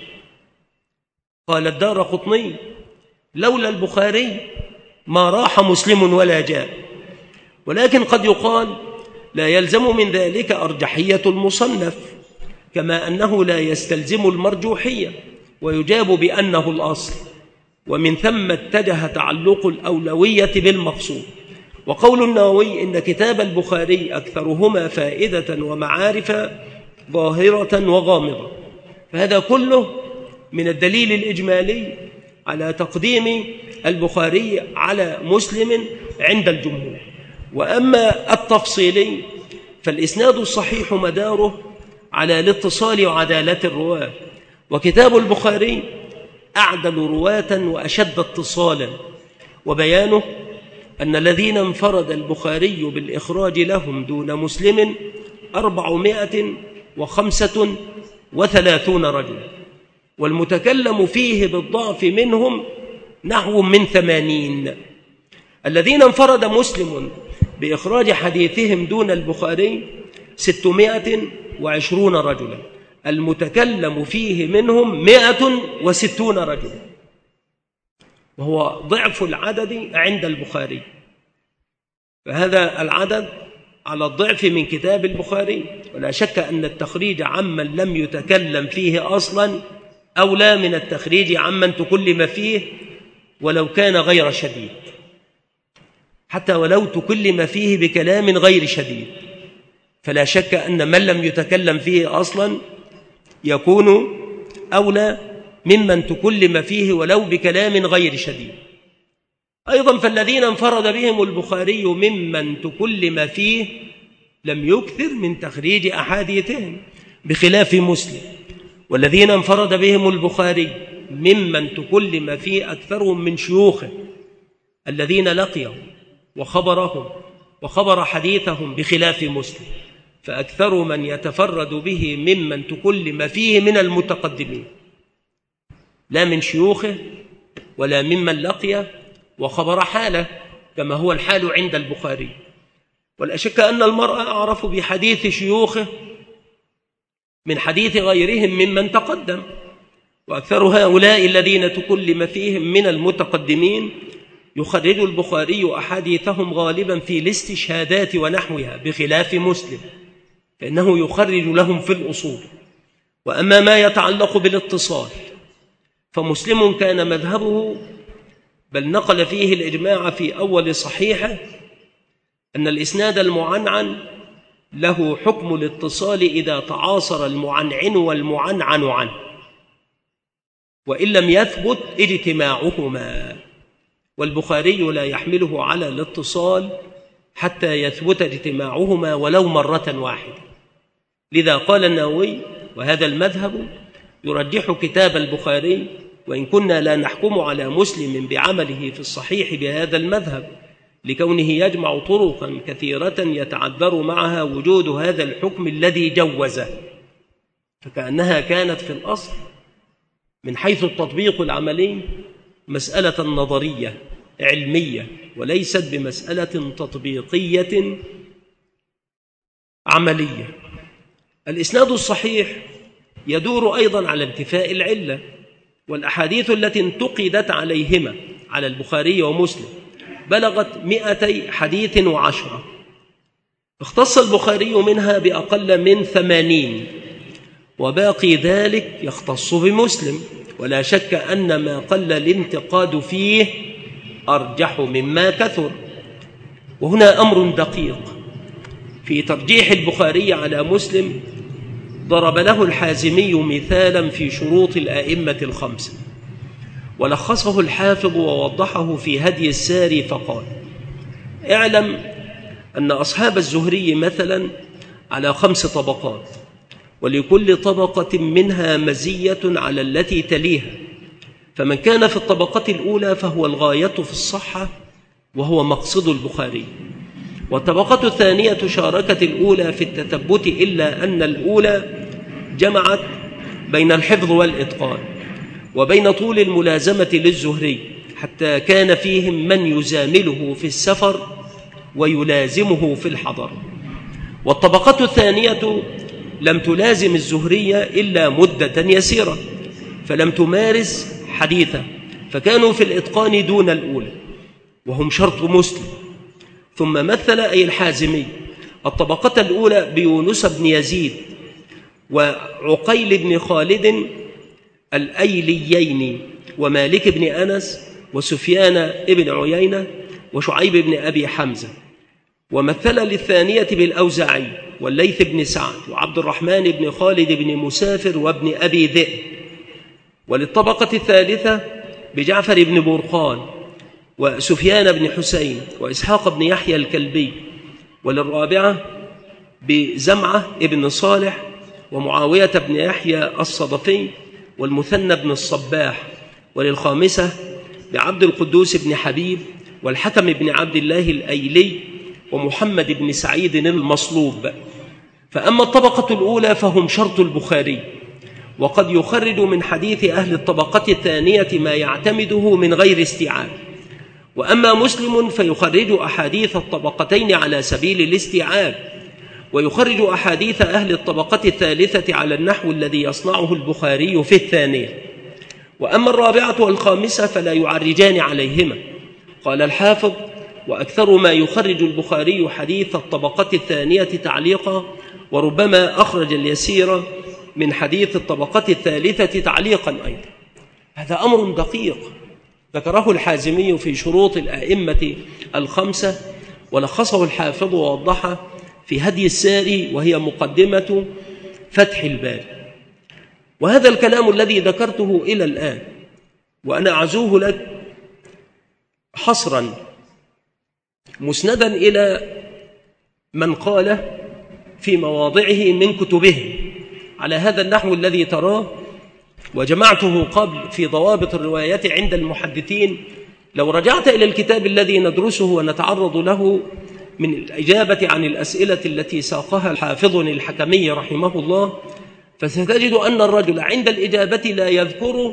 قال الدارقطني: لولا البخاري ما راح مسلم ولا جاء. ولكن قد يقال لا يلزم من ذلك أرجحية المصنف، كما أنه لا يستلزم المرجوحية، ويجاب بأنه الأصل، ومن ثم اتجه تعلق الأولوية بالمقصود. وقول النووي إن كتاب البخاري أكثرهما فائدة ومعارف ظاهرة وغامضة، فهذا كله من الدليل الإجمالي على تقديم البخاري على مسلم عند الجمهور. وأما التفصيلي فالإسناد الصحيح مداره على الاتصال وعدالة الرواة، وكتاب البخاري أعدل رواة وأشد اتصالا، وبيانه أن الذين انفرد البخاري بالإخراج لهم دون مسلم أربعمائة وخمسة وثلاثون رجلا، والمتكلم فيه بالضعف منهم نحو من ثمانين. الذين انفرد مسلم بإخراج حديثهم دون البخاري ستمائة وعشرون رجلا، المتكلم فيه منهم مائة وستون رجلا، وهو ضعف العدد عند البخاري. فهذا العدد على الضعف من كتاب البخاري، ولا شك أن التخريج عمن لم يتكلم فيه أصلا أولى من التخريج عمن تكلم فيه ولو كان غير شديد، حتى ولو تكلم فيه بكلام غير شديد، فلا شك أن من لم يتكلم فيه أصلا يكون أولى ممن تكلم فيه ولو بكلام غير شديد. أيضا فالذين انفرد بهم البخاري ممن تكلم فيه لم يكثر من تخريج أحاديثهم بخلاف مسلم، والذين انفرد بهم البخاري ممن تكلم فيه أكثرهم من شيوخه الذين لقيهم وخبرهم وخبر حديثهم بخلاف مسلم، فأكثر من يتفرد به ممن تكلم فيه من المتقدمين، لا من شيوخه ولا ممن لقي وخبر حاله كما هو الحال عند البخاري. ولا شك أن المرء أعرف بحديث شيوخه من حديث غيرهم ممن تقدم، وأكثر هؤلاء الذين تكلم فيهم من المتقدمين يخرج البخاري أحاديثهم غالبا في الاستشهادات ونحوها بخلاف مسلم، فإنه يخرج لهم في الأصول. وأما ما يتعلق بالاتصال فمسلم كان مذهبه، بل نقل فيه الإجماع في أول صحيحه، أن الإسناد المعنعن له حكم الاتصال إذا تعاصر المعنعن والمعنعن عنه، وإن لم يثبت اجتماعهما، والبخاري لا يحمله على الاتصال حتى يثبت اجتماعهما ولو مرة واحدة. لذا قال النووي: وهذا المذهب يرجح كتاب البخاري، وإن كنا لا نحكم على مسلم بعمله في الصحيح بهذا المذهب، لكونه يجمع طرقا كثيرة يتعذر معها وجود هذا الحكم الذي جوزه، فكأنها كانت في الأصل من حيث التطبيق العملي مسألة نظرية علمية، وليست بمسألة تطبيقية عملية. الإسناد الصحيح يدور أيضا على انتفاء العلة، والأحاديث التي انتقدت عليهما على البخاري ومسلم بلغت مئتي حديث وعشرة، اختص البخاري منها بأقل من ثمانين، وباقي ذلك يختص بمسلم. ولا شك أن ما قل الانتقاد فيه أرجح مما كثر. وهنا أمر دقيق في ترجيح البخاري على مسلم ضرب له الحازمي مثالا في شروط الآئمة الخمسة، ولخصه الحافظ ووضحه في هدي الساري فقال: اعلم أن أصحاب الزهري مثلا على خمس طبقات، ولكل طبقة منها مزية على التي تليها، فمن كان في الطبقة الأولى فهو الغاية في الصحة وهو مقصد البخاري، والطبقة الثانية شاركت الأولى في التثبت، إلا أن الأولى جمعت بين الحفظ والإتقان وبين طول الملازمة للزهري، حتى كان فيهم من يزامله في السفر ويلازمه في الحضر. والطبقة الثانية لم تلازم الزهري إلا مدة يسيرة، فلم تمارس حديثه، فكانوا في الإتقان دون الأولى، وهم شرط مسلم. ثم مثل أي الحازمي الطبقة الأولى بيونس بن يزيد وعقيل بن خالد الأيليين ومالك بن أنس وسفيان بن عيينة وشعيب بن أبي حمزة. ومثل للثانية بالأوزاعي والليث بن سعد وعبد الرحمن بن خالد بن مسافر وابن أبي ذئب. وللطبقة الثالثة بجعفر بن برقان وسفيان بن حسين وإسحاق بن يحيى الكلبي. وللرابعة بزمعة بن صالح ومعاوية بن يحيى الصدفي والمثنى بن الصباح. وللخامسة بعبد القدوس بن حبيب والحكم بن عبد الله الأيلي ومحمد بن سعيد المصلوب. فأما الطبقة الأولى فهم شرط البخاري، وقد يخرج من حديث أهل الطبقة الثانية ما يعتمده من غير استيعاب. وأما مسلم فيخرج أحاديث الطبقتين على سبيل الاستيعاب، ويخرج أحاديث أهل الطبقة الثالثة على النحو الذي يصنعه البخاري في الثانية. وأما الرابعة والخامسة فلا يعرجان عليهما. قال الحافظ: وأكثر ما يخرج البخاري حديث الطبقة الثانية تعليقا، وربما أخرج اليسير من حديث الطبقة الثالثة تعليقا أيضا. هذا أمر دقيق ذكره الحازمي في شروط الآئمة الخمسة، ولخصه الحافظ ووضحه في هدي الساري، وهي مقدمة فتح الباري. وهذا الكلام الذي ذكرته إلى الآن وأنا أعزوه لك حصرا مسندا إلى من قال في مواضعه من كتبهم على هذا النحو الذي تراه، وجمعته قبل في ضوابط الروايات عند المحدثين. لو رجعت إلى الكتاب الذي ندرسه ونتعرض له من الإجابة عن الأسئلة التي ساقها الحافظ الحكمي رحمه الله، فستجد أن الرجل عند الإجابة لا يذكر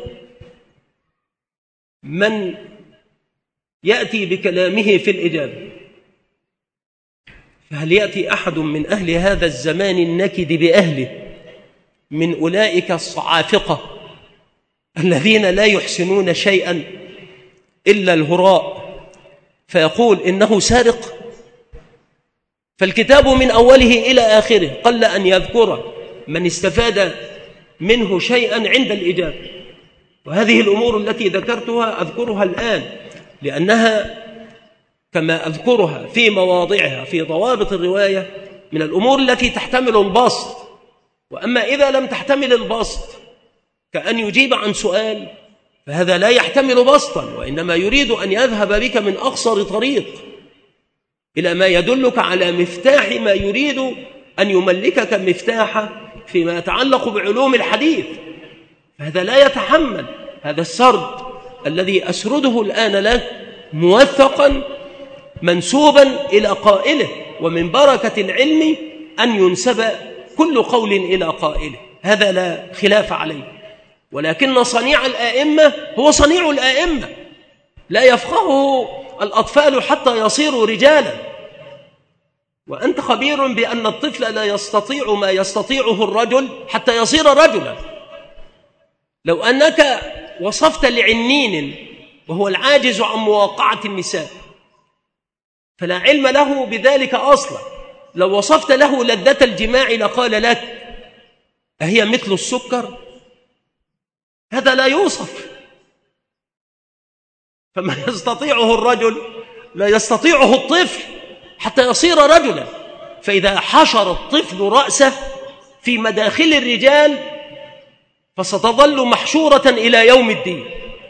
من يأتي بكلامه في الإجابة. فهل يأتي أحد من أهل هذا الزمان النكد بأهله من أولئك الصعافقة الذين لا يحسنون شيئا إلا الهراء فيقول إنه سارق؟ فالكتاب من أوله إلى آخره قل أن يذكر من استفاد منه شيئا عند الإجابة. وهذه الأمور التي ذكرتها أذكرها الآن لأنها كما أذكرها في مواضعها في ضوابط الرواية من الأمور التي تحتمل البسط. وأما إذا لم تحتمل البسط كأن يجيب عن سؤال فهذا لا يحتمل بسطا، وإنما يريد أن يذهب بك من أقصر طريق إلى ما يدلك على مفتاح ما يريد أن يملكك مفتاحا فيما يتعلق بعلوم الحديث. هذا لا يتحمل هذا السرد الذي أسرده الآن لك موثقا منسوبا إلى قائله، ومن بركة العلم أن ينسب كل قول إلى قائله، هذا لا خلاف عليه. ولكن صنيع الآئمة هو صنيع الآئمة، لا يفقهه الأطفال حتى يصيروا رجالا. وأنت خبير بأن الطفل لا يستطيع ما يستطيعه الرجل حتى يصير رجلا. لو أنك وصفت لعنين وهو العاجز عن مواقعة النساء فلا علم له بذلك أصلا، لو وصفت له لذة الجماع لقال لك أهي مثل السكر؟ هذا لا يوصف. فما يستطيعه الرجل لا يستطيعه الطفل حتى يصير رجلا. فإذا حشر الطفل رأسه في مداخل الرجال فستظل محشورة إلى يوم الدين.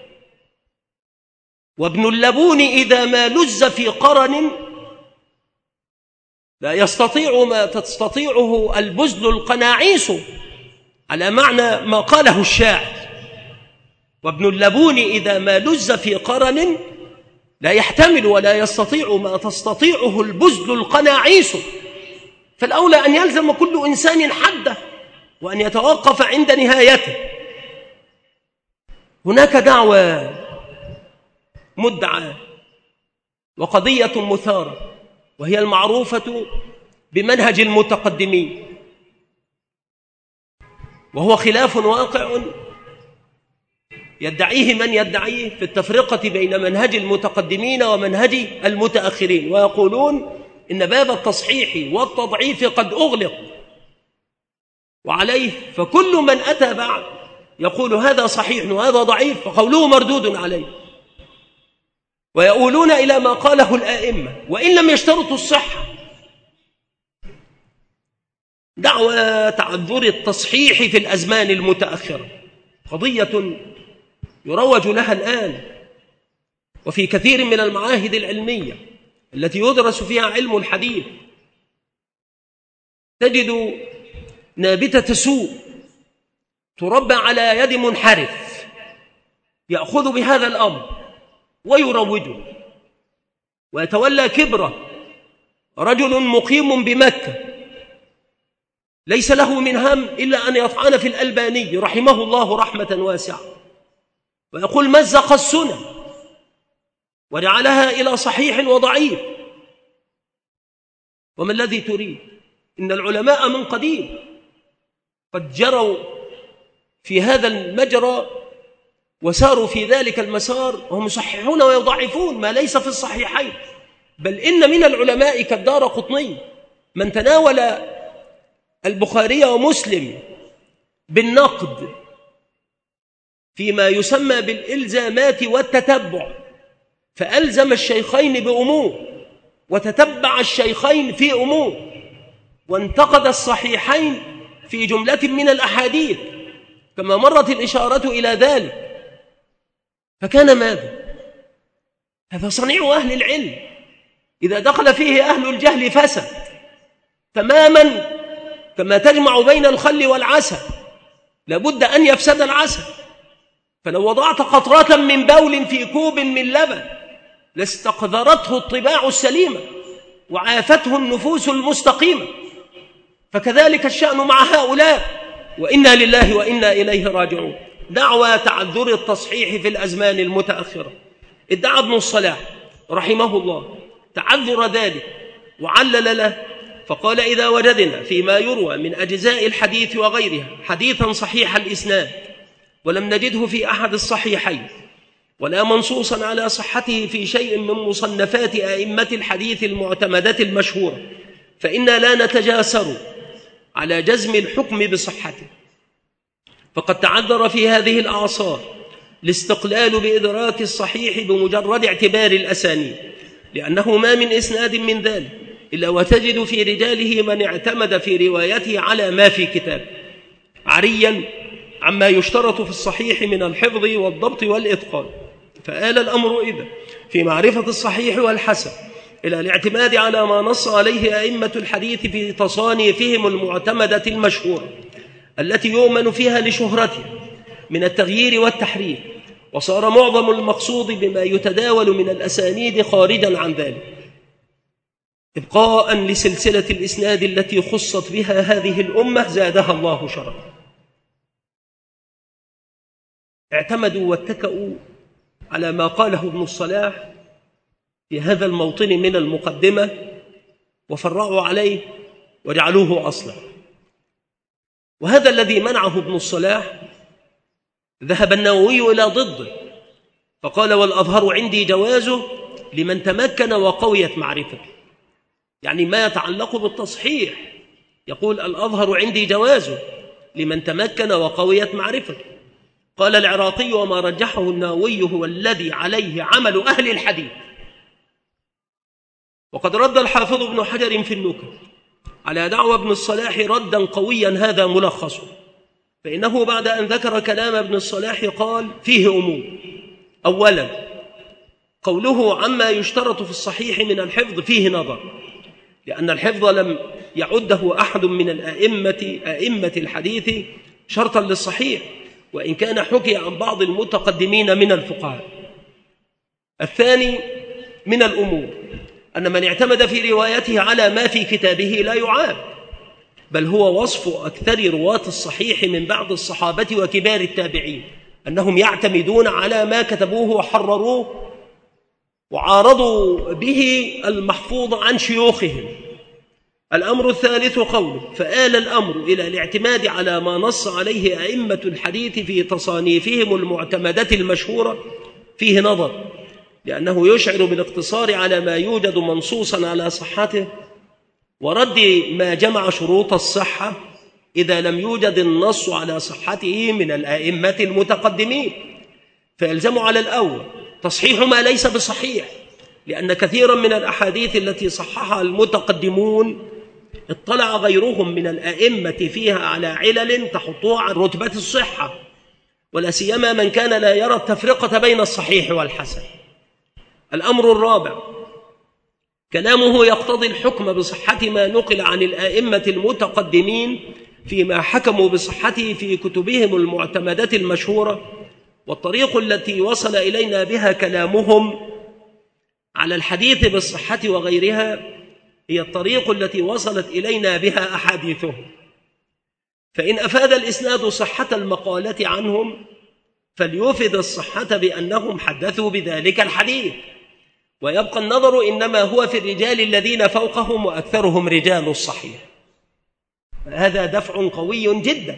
وابن اللبون إذا ما لز في قرن لا يستطيع ما تستطيعه البزل القناعيس، على معنى ما قاله الشاعر. وابن اللبون إذا ما لز في قرن لا يحتمل ولا يستطيع ما تستطيعه البزل القناعيس. فالأولى أن يلزم كل إنسان حده وأن يتوقف عند نهايته. هناك دعوة مدعى وقضية مثارة، وهي المعروفة بمنهج المتقدمين، وهو خلاف واقع يدعيه من يدعيه في التفرقة بين منهج المتقدمين ومنهج المتأخرين، ويقولون إن باب التصحيح والتضعيف قد أغلق، وعليه فكل من أتى بعد يقول هذا صحيح وهذا ضعيف فقوله مردود عليه. ويقولون إلى ما قاله الآئمة وإن لم يشترطوا الصحة. دعوى تعذر التصحيح في الأزمان المتأخرة قضية يروج لها الآن، وفي كثير من المعاهد العلمية التي يدرس فيها علم الحديث تجد نابتة سوء تربى على يد منحرف يأخذ بهذا الأمر ويروجه ويتولى كبره، رجل مقيم بمكة ليس له من هم إلا أن يطعن في الألباني رحمه الله رحمة واسعة ويقول مزق السنن وجعلها إلى صحيح وضعيف. وما الذي تريد؟ إن العلماء من قديم قد جروا في هذا المجرى وساروا في ذلك المسار وهم يصححون ويضعفون ما ليس في الصحيحين، بل إن من العلماء كالدارقطني من تناول البخاري ومسلم بالنقد فيما يسمى بالإلزامات والتتبع، فألزم الشيخين بأمور وتتبع الشيخين في أمور، وانتقد الصحيحين في جملة من الأحاديث كما مرت الإشارة إلى ذلك. فكان ماذا؟ هذا صنيع أهل العلم، إذا دخل فيه أهل الجهل فسد تماما، كما تجمع بين الخل والعسل لابد أن يفسد العسل. فلو وضعت قطرة من بول في كوب من لبن لاستقذرته الطباع السليمة وعافته النفوس المستقيمة. فكذلك الشأن مع هؤلاء، وإنا لله وإنا إليه راجعون. دعوى تعذر التصحيح في الأزمان المتأخرة. ادعى ابن الصلاح رحمه الله تعذر ذلك وعلل له فقال: إذا وجدنا فيما يروى من أجزاء الحديث وغيرها حديثا صحيح الإسناد ولم نجده في أحد الصحيحين ولا منصوصا على صحته في شيء من مصنفات أئمة الحديث المعتمدة المشهورة، فإنا لا نتجاسر على جزم الحكم بصحته. فقد تعذر في هذه الأعصار الاستقلال بإدراك الصحيح بمجرد اعتبار الأسانيد، لأنه ما من إسناد من ذلك إلا وتجد في رجاله من اعتمد في روايته على ما في كتاب، عريا عما يشترط في الصحيح من الحفظ والضبط والإتقان. فآل الأمر إذا في معرفة الصحيح والحسن إلى الاعتماد على ما نص عليه أئمة الحديث في تصانيفهم المعتمدة المشهورة التي يؤمن فيها لشهرتها من التغيير والتحريف، وصار معظم المقصود بما يتداول من الأسانيد خارجا عن ذلك، إبقاء لسلسلة الإسناد التي خصت بها هذه الأمة زادها الله شرفا. اعتمدوا واتكأوا على ما قاله ابن الصلاح في هذا الموطن من المقدمة وفرعوا عليه وجعلوه أصلا. وهذا الذي منعه ابن الصلاح ذهب النووي إلى ضده فقال: والأظهر عندي جوازه لمن تمكن وقويت معرفته. يعني ما يتعلق بالتصحيح يقول: الأظهر عندي جوازه لمن تمكن وقويت معرفته. قال العراقي: وما رجحه النووي هو الذي عليه عمل أهل الحديث. وقد رد الحافظ ابن حجر في النكت على دعوى ابن الصلاح ردا قويا هذا ملخصه، فإنه بعد أن ذكر كلام ابن الصلاح قال فيه أمور. أولا، قوله عما يشترط في الصحيح من الحفظ فيه نظر، لأن الحفظ لم يعده أحد من الأئمة أئمة الحديث شرطا للصحيح، وإن كان حكي عن بعض المتقدمين من الفقهاء. الثاني من الأمور أن من اعتمد في روايته على ما في كتابه لا يعاب، بل هو وصف أكثر رواة الصحيح من بعض الصحابة وكبار التابعين أنهم يعتمدون على ما كتبوه وحرروه وعارضوا به المحفوظ عن شيوخهم. الأمر الثالث قوله: فآل الأمر إلى الاعتماد على ما نص عليه أئمة الحديث في تصانيفهم المعتمدة المشهورة فيه نظر، لأنه يشعر بالاقتصار على ما يوجد منصوصا على صحته ورد ما جمع شروط الصحة إذا لم يوجد النص على صحته من الأئمة المتقدمين، فيلزم على الأول تصحيح ما ليس بصحيح، لأن كثيرا من الأحاديث التي صححها المتقدمون اطلع غيرهم من الأئمة فيها على علل تحطها عن رتبة الصحة، ولا سيما من كان لا يرى التفرقة بين الصحيح والحسن. الأمر الرابع كلامه يقتضي الحكم بصحة ما نقل عن الآئمة المتقدمين فيما حكموا بصحته في كتبهم المعتمدة المشهورة، والطريق التي وصل إلينا بها كلامهم على الحديث بالصحة وغيرها هي الطريق التي وصلت إلينا بها أحاديثهم. فإن أفاد الإسناد صحة المقالة عنهم فليفد الصحة بأنهم حدثوا بذلك الحديث، ويبقى النظر إنما هو في الرجال الذين فوقهم وأكثرهم رجال الصحيح. هذا دفع قوي جدا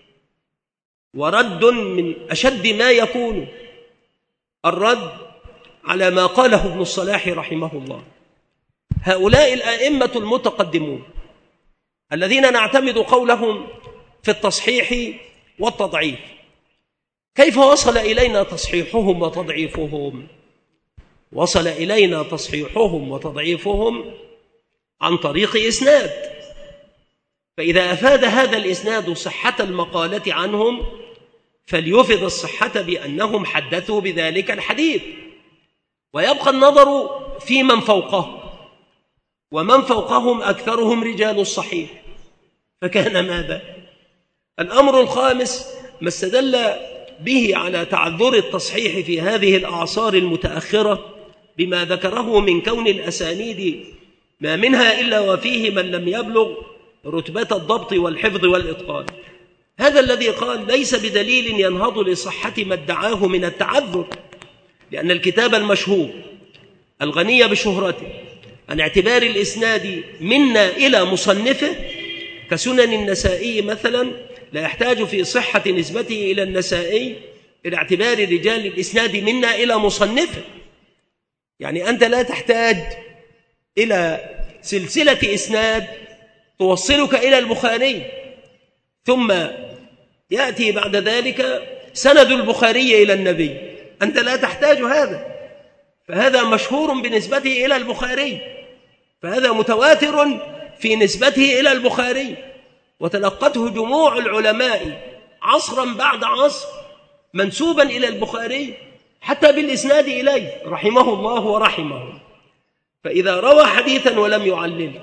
ورد من أشد ما يكون، الرد على ما قاله ابن الصلاح رحمه الله. هؤلاء الأئمة المتقدمون الذين نعتمد قولهم في التصحيح والتضعيف، كيف وصل إلينا تصحيحهم وتضعيفهم؟ وصل إلينا تصحيحهم وتضعيفهم عن طريق إسناد، فإذا أفاد هذا الإسناد صحة المقالة عنهم فليفد الصحة بأنهم حدثوا بذلك الحديث، ويبقى النظر في من فوقه، ومن فوقهم أكثرهم رجال الصحيح، فكان ماذا؟ الأمر الخامس ما استدل به على تعذر التصحيح في هذه الأعصار المتأخرة بما ذكره من كون الأسانيد ما منها إلا وفيه من لم يبلغ رتبة الضبط والحفظ والإتقان. هذا الذي قال ليس بدليل ينهض لصحة ما ادعاه من التعذر، لأن الكتاب المشهور الغني بشهرته عن اعتبار الإسناد منا إلى مصنفه كسنن النسائي مثلا لا يحتاج في صحة نسبته إلى النسائي إلى اعتبار رجال الإسناد منا إلى مصنفه. يعني أنت لا تحتاج إلى سلسلة إسناد توصلك إلى البخاري ثم يأتي بعد ذلك سند البخاري إلى النبي، أنت لا تحتاج هذا، فهذا مشهور بنسبته إلى البخاري، فهذا متواتر في نسبته إلى البخاري، وتلقته جموع العلماء عصرا بعد عصر منسوبا إلى البخاري حتى بالإسناد إليه رحمه الله ورحمه. فإذا روى حديثا ولم يعلله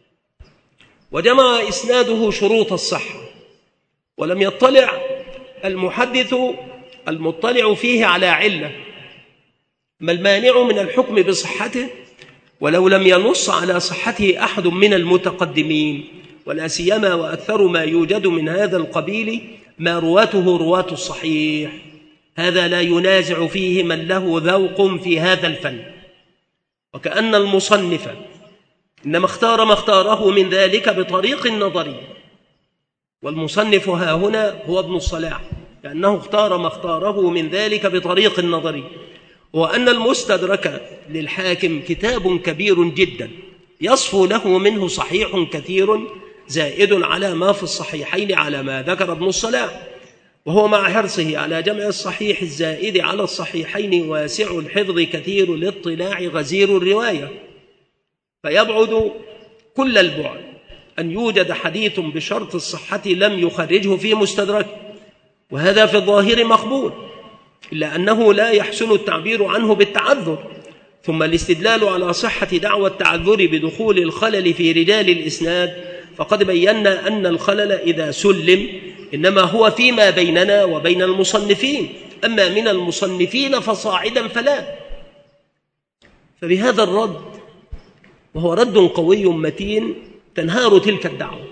وجمع إسناده شروط الصحة ولم يطلع المحدث المطلع فيه على علة، ما المانع من الحكم بصحته ولو لم ينص على صحته أحد من المتقدمين؟ ولا سيما وأكثر ما يوجد من هذا القبيل ما رواته رواة الصحيح، هذا لا ينازع فيه من له ذوق في هذا الفن. وكأن المصنف إنما اختار ما اختاره من ذلك بطريق نظري، والمصنف ها هنا هو ابن الصلاح، كأنه اختار ما اختاره من ذلك بطريق نظري، وأن المستدرك للحاكم كتاب كبير جدا يصفو له منه صحيح كثير زائد على ما في الصحيحين على ما ذكر ابن الصلاح، وهو مع حرصه على جمع الصحيح الزائد على الصحيحين واسع الحفظ كثير الاطلاع غزير الرواية، فيبعد كل البعد أن يوجد حديث بشرط الصحة لم يخرجه في مستدرك، وهذا في الظاهر مقبول، إلا أنه لا يحسن التعبير عنه بالتعذر. ثم الاستدلال على صحة دعوى التعذر بدخول الخلل في رجال الإسناد، فقد بينا أن الخلل إذا سلم إنما هو فيما بيننا وبين المصنفين، أما من المصنفين فصاعدا فلا. فبهذا الرد، وهو رد قوي متين، تنهار تلك الدعوة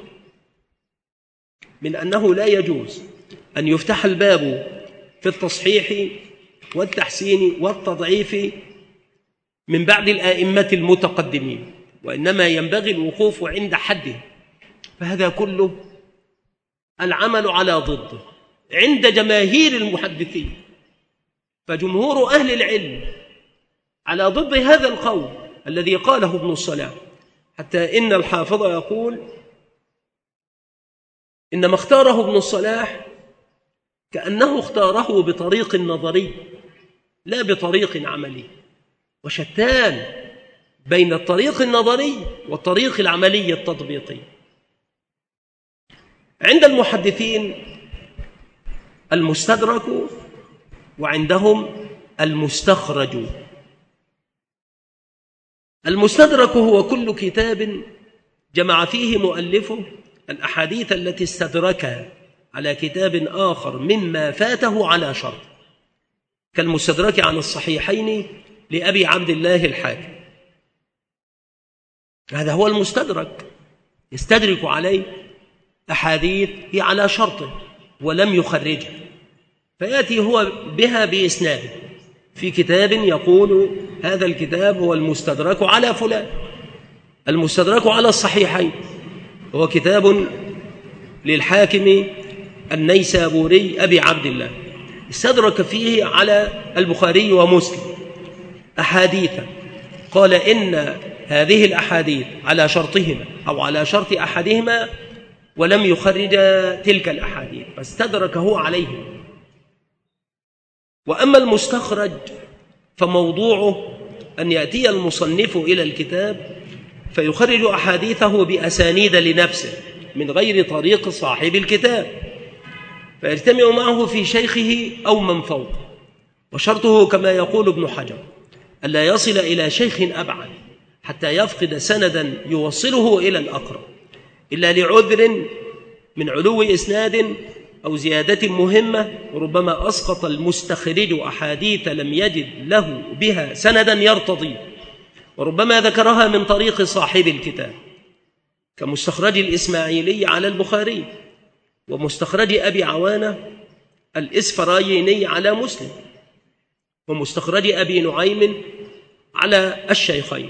من أنه لا يجوز أن يفتح الباب في التصحيح والتحسين والتضعيف من بعد الآئمة المتقدمين، وإنما ينبغي الوقوف عند حده، فهذا كله العمل على ضده عند جماهير المحدثين. فجمهور أهل العلم على ضد هذا القول الذي قاله ابن الصلاح، حتى إن الحافظ يقول إنما اختاره ابن الصلاح كأنه اختاره بطريق نظري لا بطريق عملي، وشتان بين الطريق النظري والطريق العملي التطبيقي. عند المحدثين المستدرك، وعندهم المستخرج. المستدرك هو كل كتاب جمع فيه مؤلفه الأحاديث التي استدركها على كتاب آخر مما فاته على شرط، كالمستدرك عن الصحيحين لأبي عبد الله الحاكم، هذا هو المستدرك، يستدرك عليه أحاديث هي على شرطه ولم يخرجها، فيأتي هو بها بإسناده في كتاب يقول هذا الكتاب هو المستدرك على فلان. المستدرك على الصحيحين هو كتاب للحاكم النيسابوري أبي عبد الله، استدرك فيه على البخاري ومسلم أحاديث، قال إن هذه الأحاديث على شرطهما أو على شرط أحدهما، ولم يخرج تلك الأحاديث فاستدركه عليه. وأما المستخرج فموضوعه أن يأتي المصنف إلى الكتاب فيخرج أحاديثه بأسانيد لنفسه من غير طريق صاحب الكتاب، فيجتمع معه في شيخه أو من فوقه. وشرطه كما يقول ابن حجر ألا يصل إلى شيخ أبعد حتى يفقد سندا يوصله إلى الأقرب، إلا لعذر من علو إسناد أو زيادة مهمة، وربما أسقط المستخرج أحاديث لم يجد له بها سندا يرتضي، وربما ذكرها من طريق صاحب الكتاب كمستخرج الإسماعيلي على البخاري، ومستخرج أبي عوانة الإسفرايني على مسلم، ومستخرج أبي نعيم على الشيخين.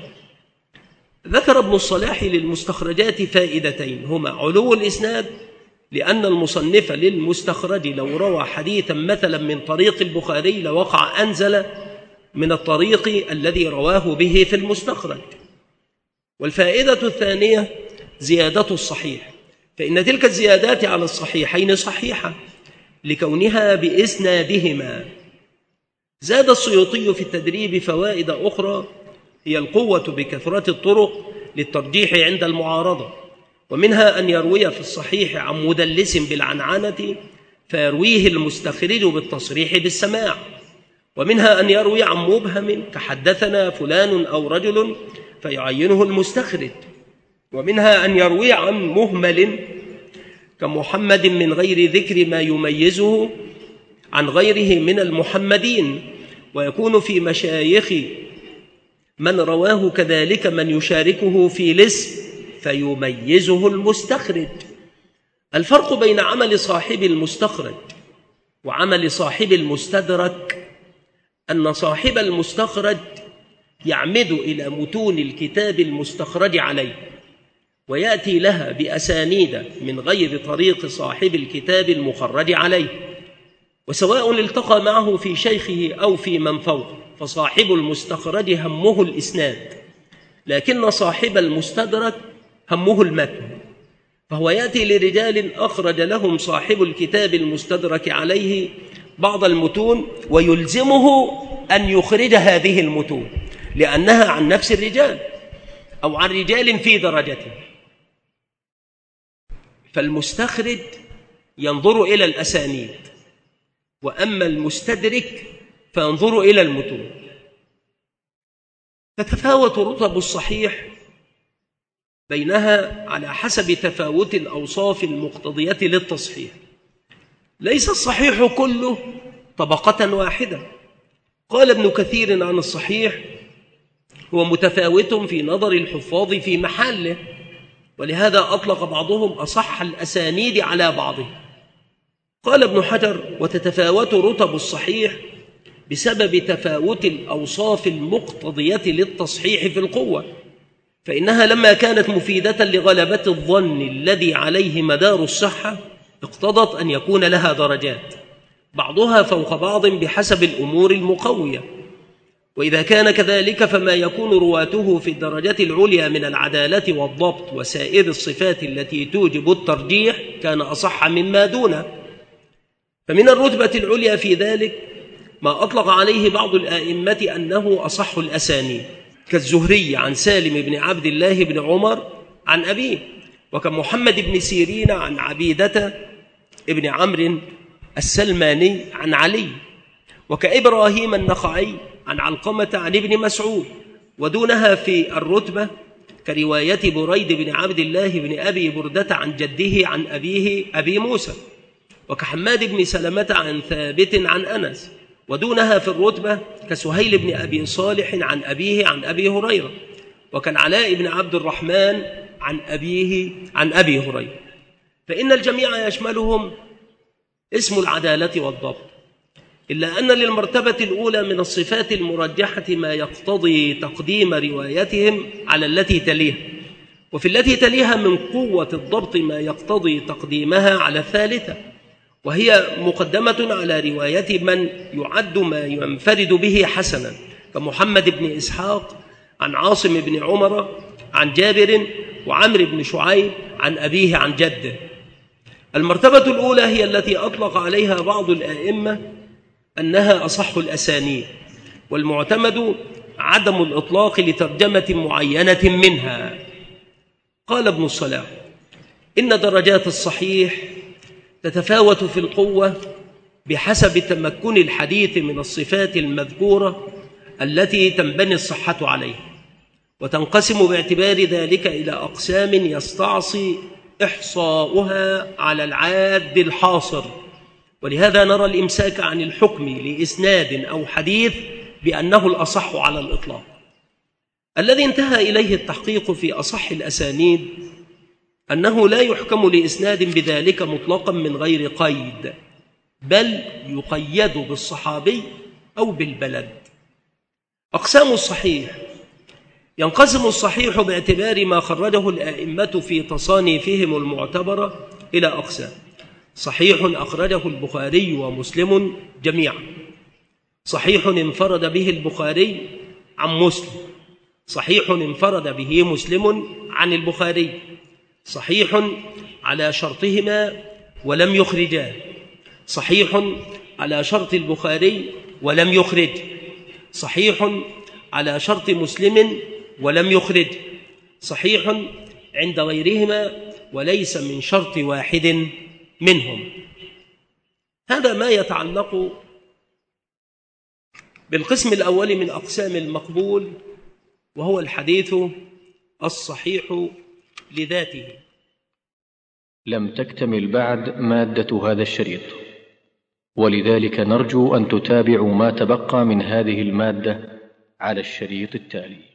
ذكر ابن الصلاح للمستخرجات فائدتين، هما علو الإسناد، لأن المصنف للمستخرج لو روى حديثا مثلا من طريق البخاري لوقع أنزل من الطريق الذي رواه به في المستخرج. والفائدة الثانية زيادة الصحيح، فإن تلك الزيادات على الصحيحين صحيحة لكونها بإسنادهما. زاد السيوطي في التدريب فوائد أخرى هي القوة بكثرة الطرق للترجيح عند المعارضة، ومنها أن يروي في الصحيح عن مدلس بالعنعنة فيرويه المستخرج بالتصريح بالسماع، ومنها أن يروي عن مبهم كحدثنا فلان أو رجل فيعينه المستخرج، ومنها أن يروي عن مهمل كمحمد من غير ذكر ما يميزه عن غيره من المحمدين، ويكون في مشايخ من رواه كذلك من يشاركه في الاسم فيميزه المستخرج. الفرق بين عمل صاحب المستخرج وعمل صاحب المستدرك أن صاحب المستخرج يعمد إلى متون الكتاب المستخرج عليه ويأتي لها بأسانيد من غير طريق صاحب الكتاب المخرج عليه، وسواء التقى معه في شيخه أو في من فوقه، فصاحب المستخرج همه الإسناد، لكن صاحب المستدرك همه المتن، فهو يأتي لرجال أخرج لهم صاحب الكتاب المستدرك عليه بعض المتون ويلزمه أن يخرج هذه المتون لأنها عن نفس الرجال أو عن رجال في درجته. فالمستخرج ينظر إلى الأسانيد، وأما المستدرك فينظر إلى المتون. تتفاوت رتب الصحيح بينها على حسب تفاوت الأوصاف المقتضية للتصحيح. ليس الصحيح كله طبقة واحدة. قال ابن كثير عن الصحيح هو متفاوت في نظر الحفاظ في محله، ولهذا أطلق بعضهم أصح الأسانيد على بعضه. قال ابن حجر وتتفاوت رتب الصحيح بسبب تفاوت الأوصاف المقتضية للتصحيح في القوة، فإنها لما كانت مفيدة لغلبة الظن الذي عليه مدار الصحة اقتضت أن يكون لها درجات بعضها فوق بعض بحسب الأمور المقوية، وإذا كان كذلك فما يكون رواته في الدرجة العليا من العدالة والضبط وسائر الصفات التي توجب الترجيح كان أصح مما دونه. فمن الرتبة العليا في ذلك ما أطلق عليه بعض الآئمة أنه أصح الأسانيد، كالزهري عن سالم بن عبد الله بن عمر عن أبيه، وكمحمد بن سيرين عن عبيدة ابن عمرو السلماني عن علي، وكإبراهيم النخعي عن علقمة عن ابن مسعود. ودونها في الرتبة كرواية بريد بن عبد الله بن أبي بردة عن جده عن أبيه أبي موسى، وكحماد بن سلمة عن ثابت عن أنس. ودونها في الرتبة كسهيل بن أبي صالح عن أبيه عن أبي هريرة، وكالعلاء بن عبد الرحمن عن أبيه عن أبي هريرة. فإن الجميع يشملهم اسم العدالة والضبط، إلا أن للمرتبة الأولى من الصفات المرجحة ما يقتضي تقديم روايتهم على التي تليها، وفي التي تليها من قوة الضبط ما يقتضي تقديمها على الثالثة، وهي مقدمة على رواية من يعد ما ينفرد به حسنا كمحمد بن إسحاق عن عاصم بن عمر عن جابر وعمر بن شعيب عن أبيه عن جده. المرتبة الأولى هي التي أطلق عليها بعض الآئمة أنها أصح الأسانيد، والمعتمد عدم الإطلاق لترجمة معينة منها. قال ابن الصلاح: إن درجات الصحيح تتفاوت في القوة بحسب تمكن الحديث من الصفات المذكورة التي تنبني الصحة عليه، وتنقسم باعتبار ذلك إلى أقسام يستعصي إحصاؤها على العاد الحاصر. ولهذا نرى الإمساك عن الحكم لإسناد أو حديث بأنه الأصح على الإطلاق. الذي انتهى إليه التحقيق في أصح الأسانيد أنه لا يحكم لإسناد بذلك مطلقا من غير قيد، بل يقيد بالصحابي أو بالبلد. أقسام الصحيح: ينقسم الصحيح باعتبار ما خرجه الآئمة في تصانيفهم المعتبرة إلى أقسام: صحيح أخرجه البخاري ومسلم جميعا، صحيح انفرد به البخاري عن مسلم، صحيح انفرد به مسلم عن البخاري، صحيح على شرطهما ولم يخرجاه، صحيح على شرط البخاري ولم يخرج، صحيح على شرط مسلم ولم يخرج، صحيح عند غيرهما وليس من شرط واحد منهم. هذا ما يتعلق بالقسم الأول من أقسام المقبول، وهو الحديث الصحيح لذاته. لم تكتمل بعد مادة هذا الشريط، ولذلك نرجو أن تتابعوا ما تبقى من هذه المادة على الشريط التالي.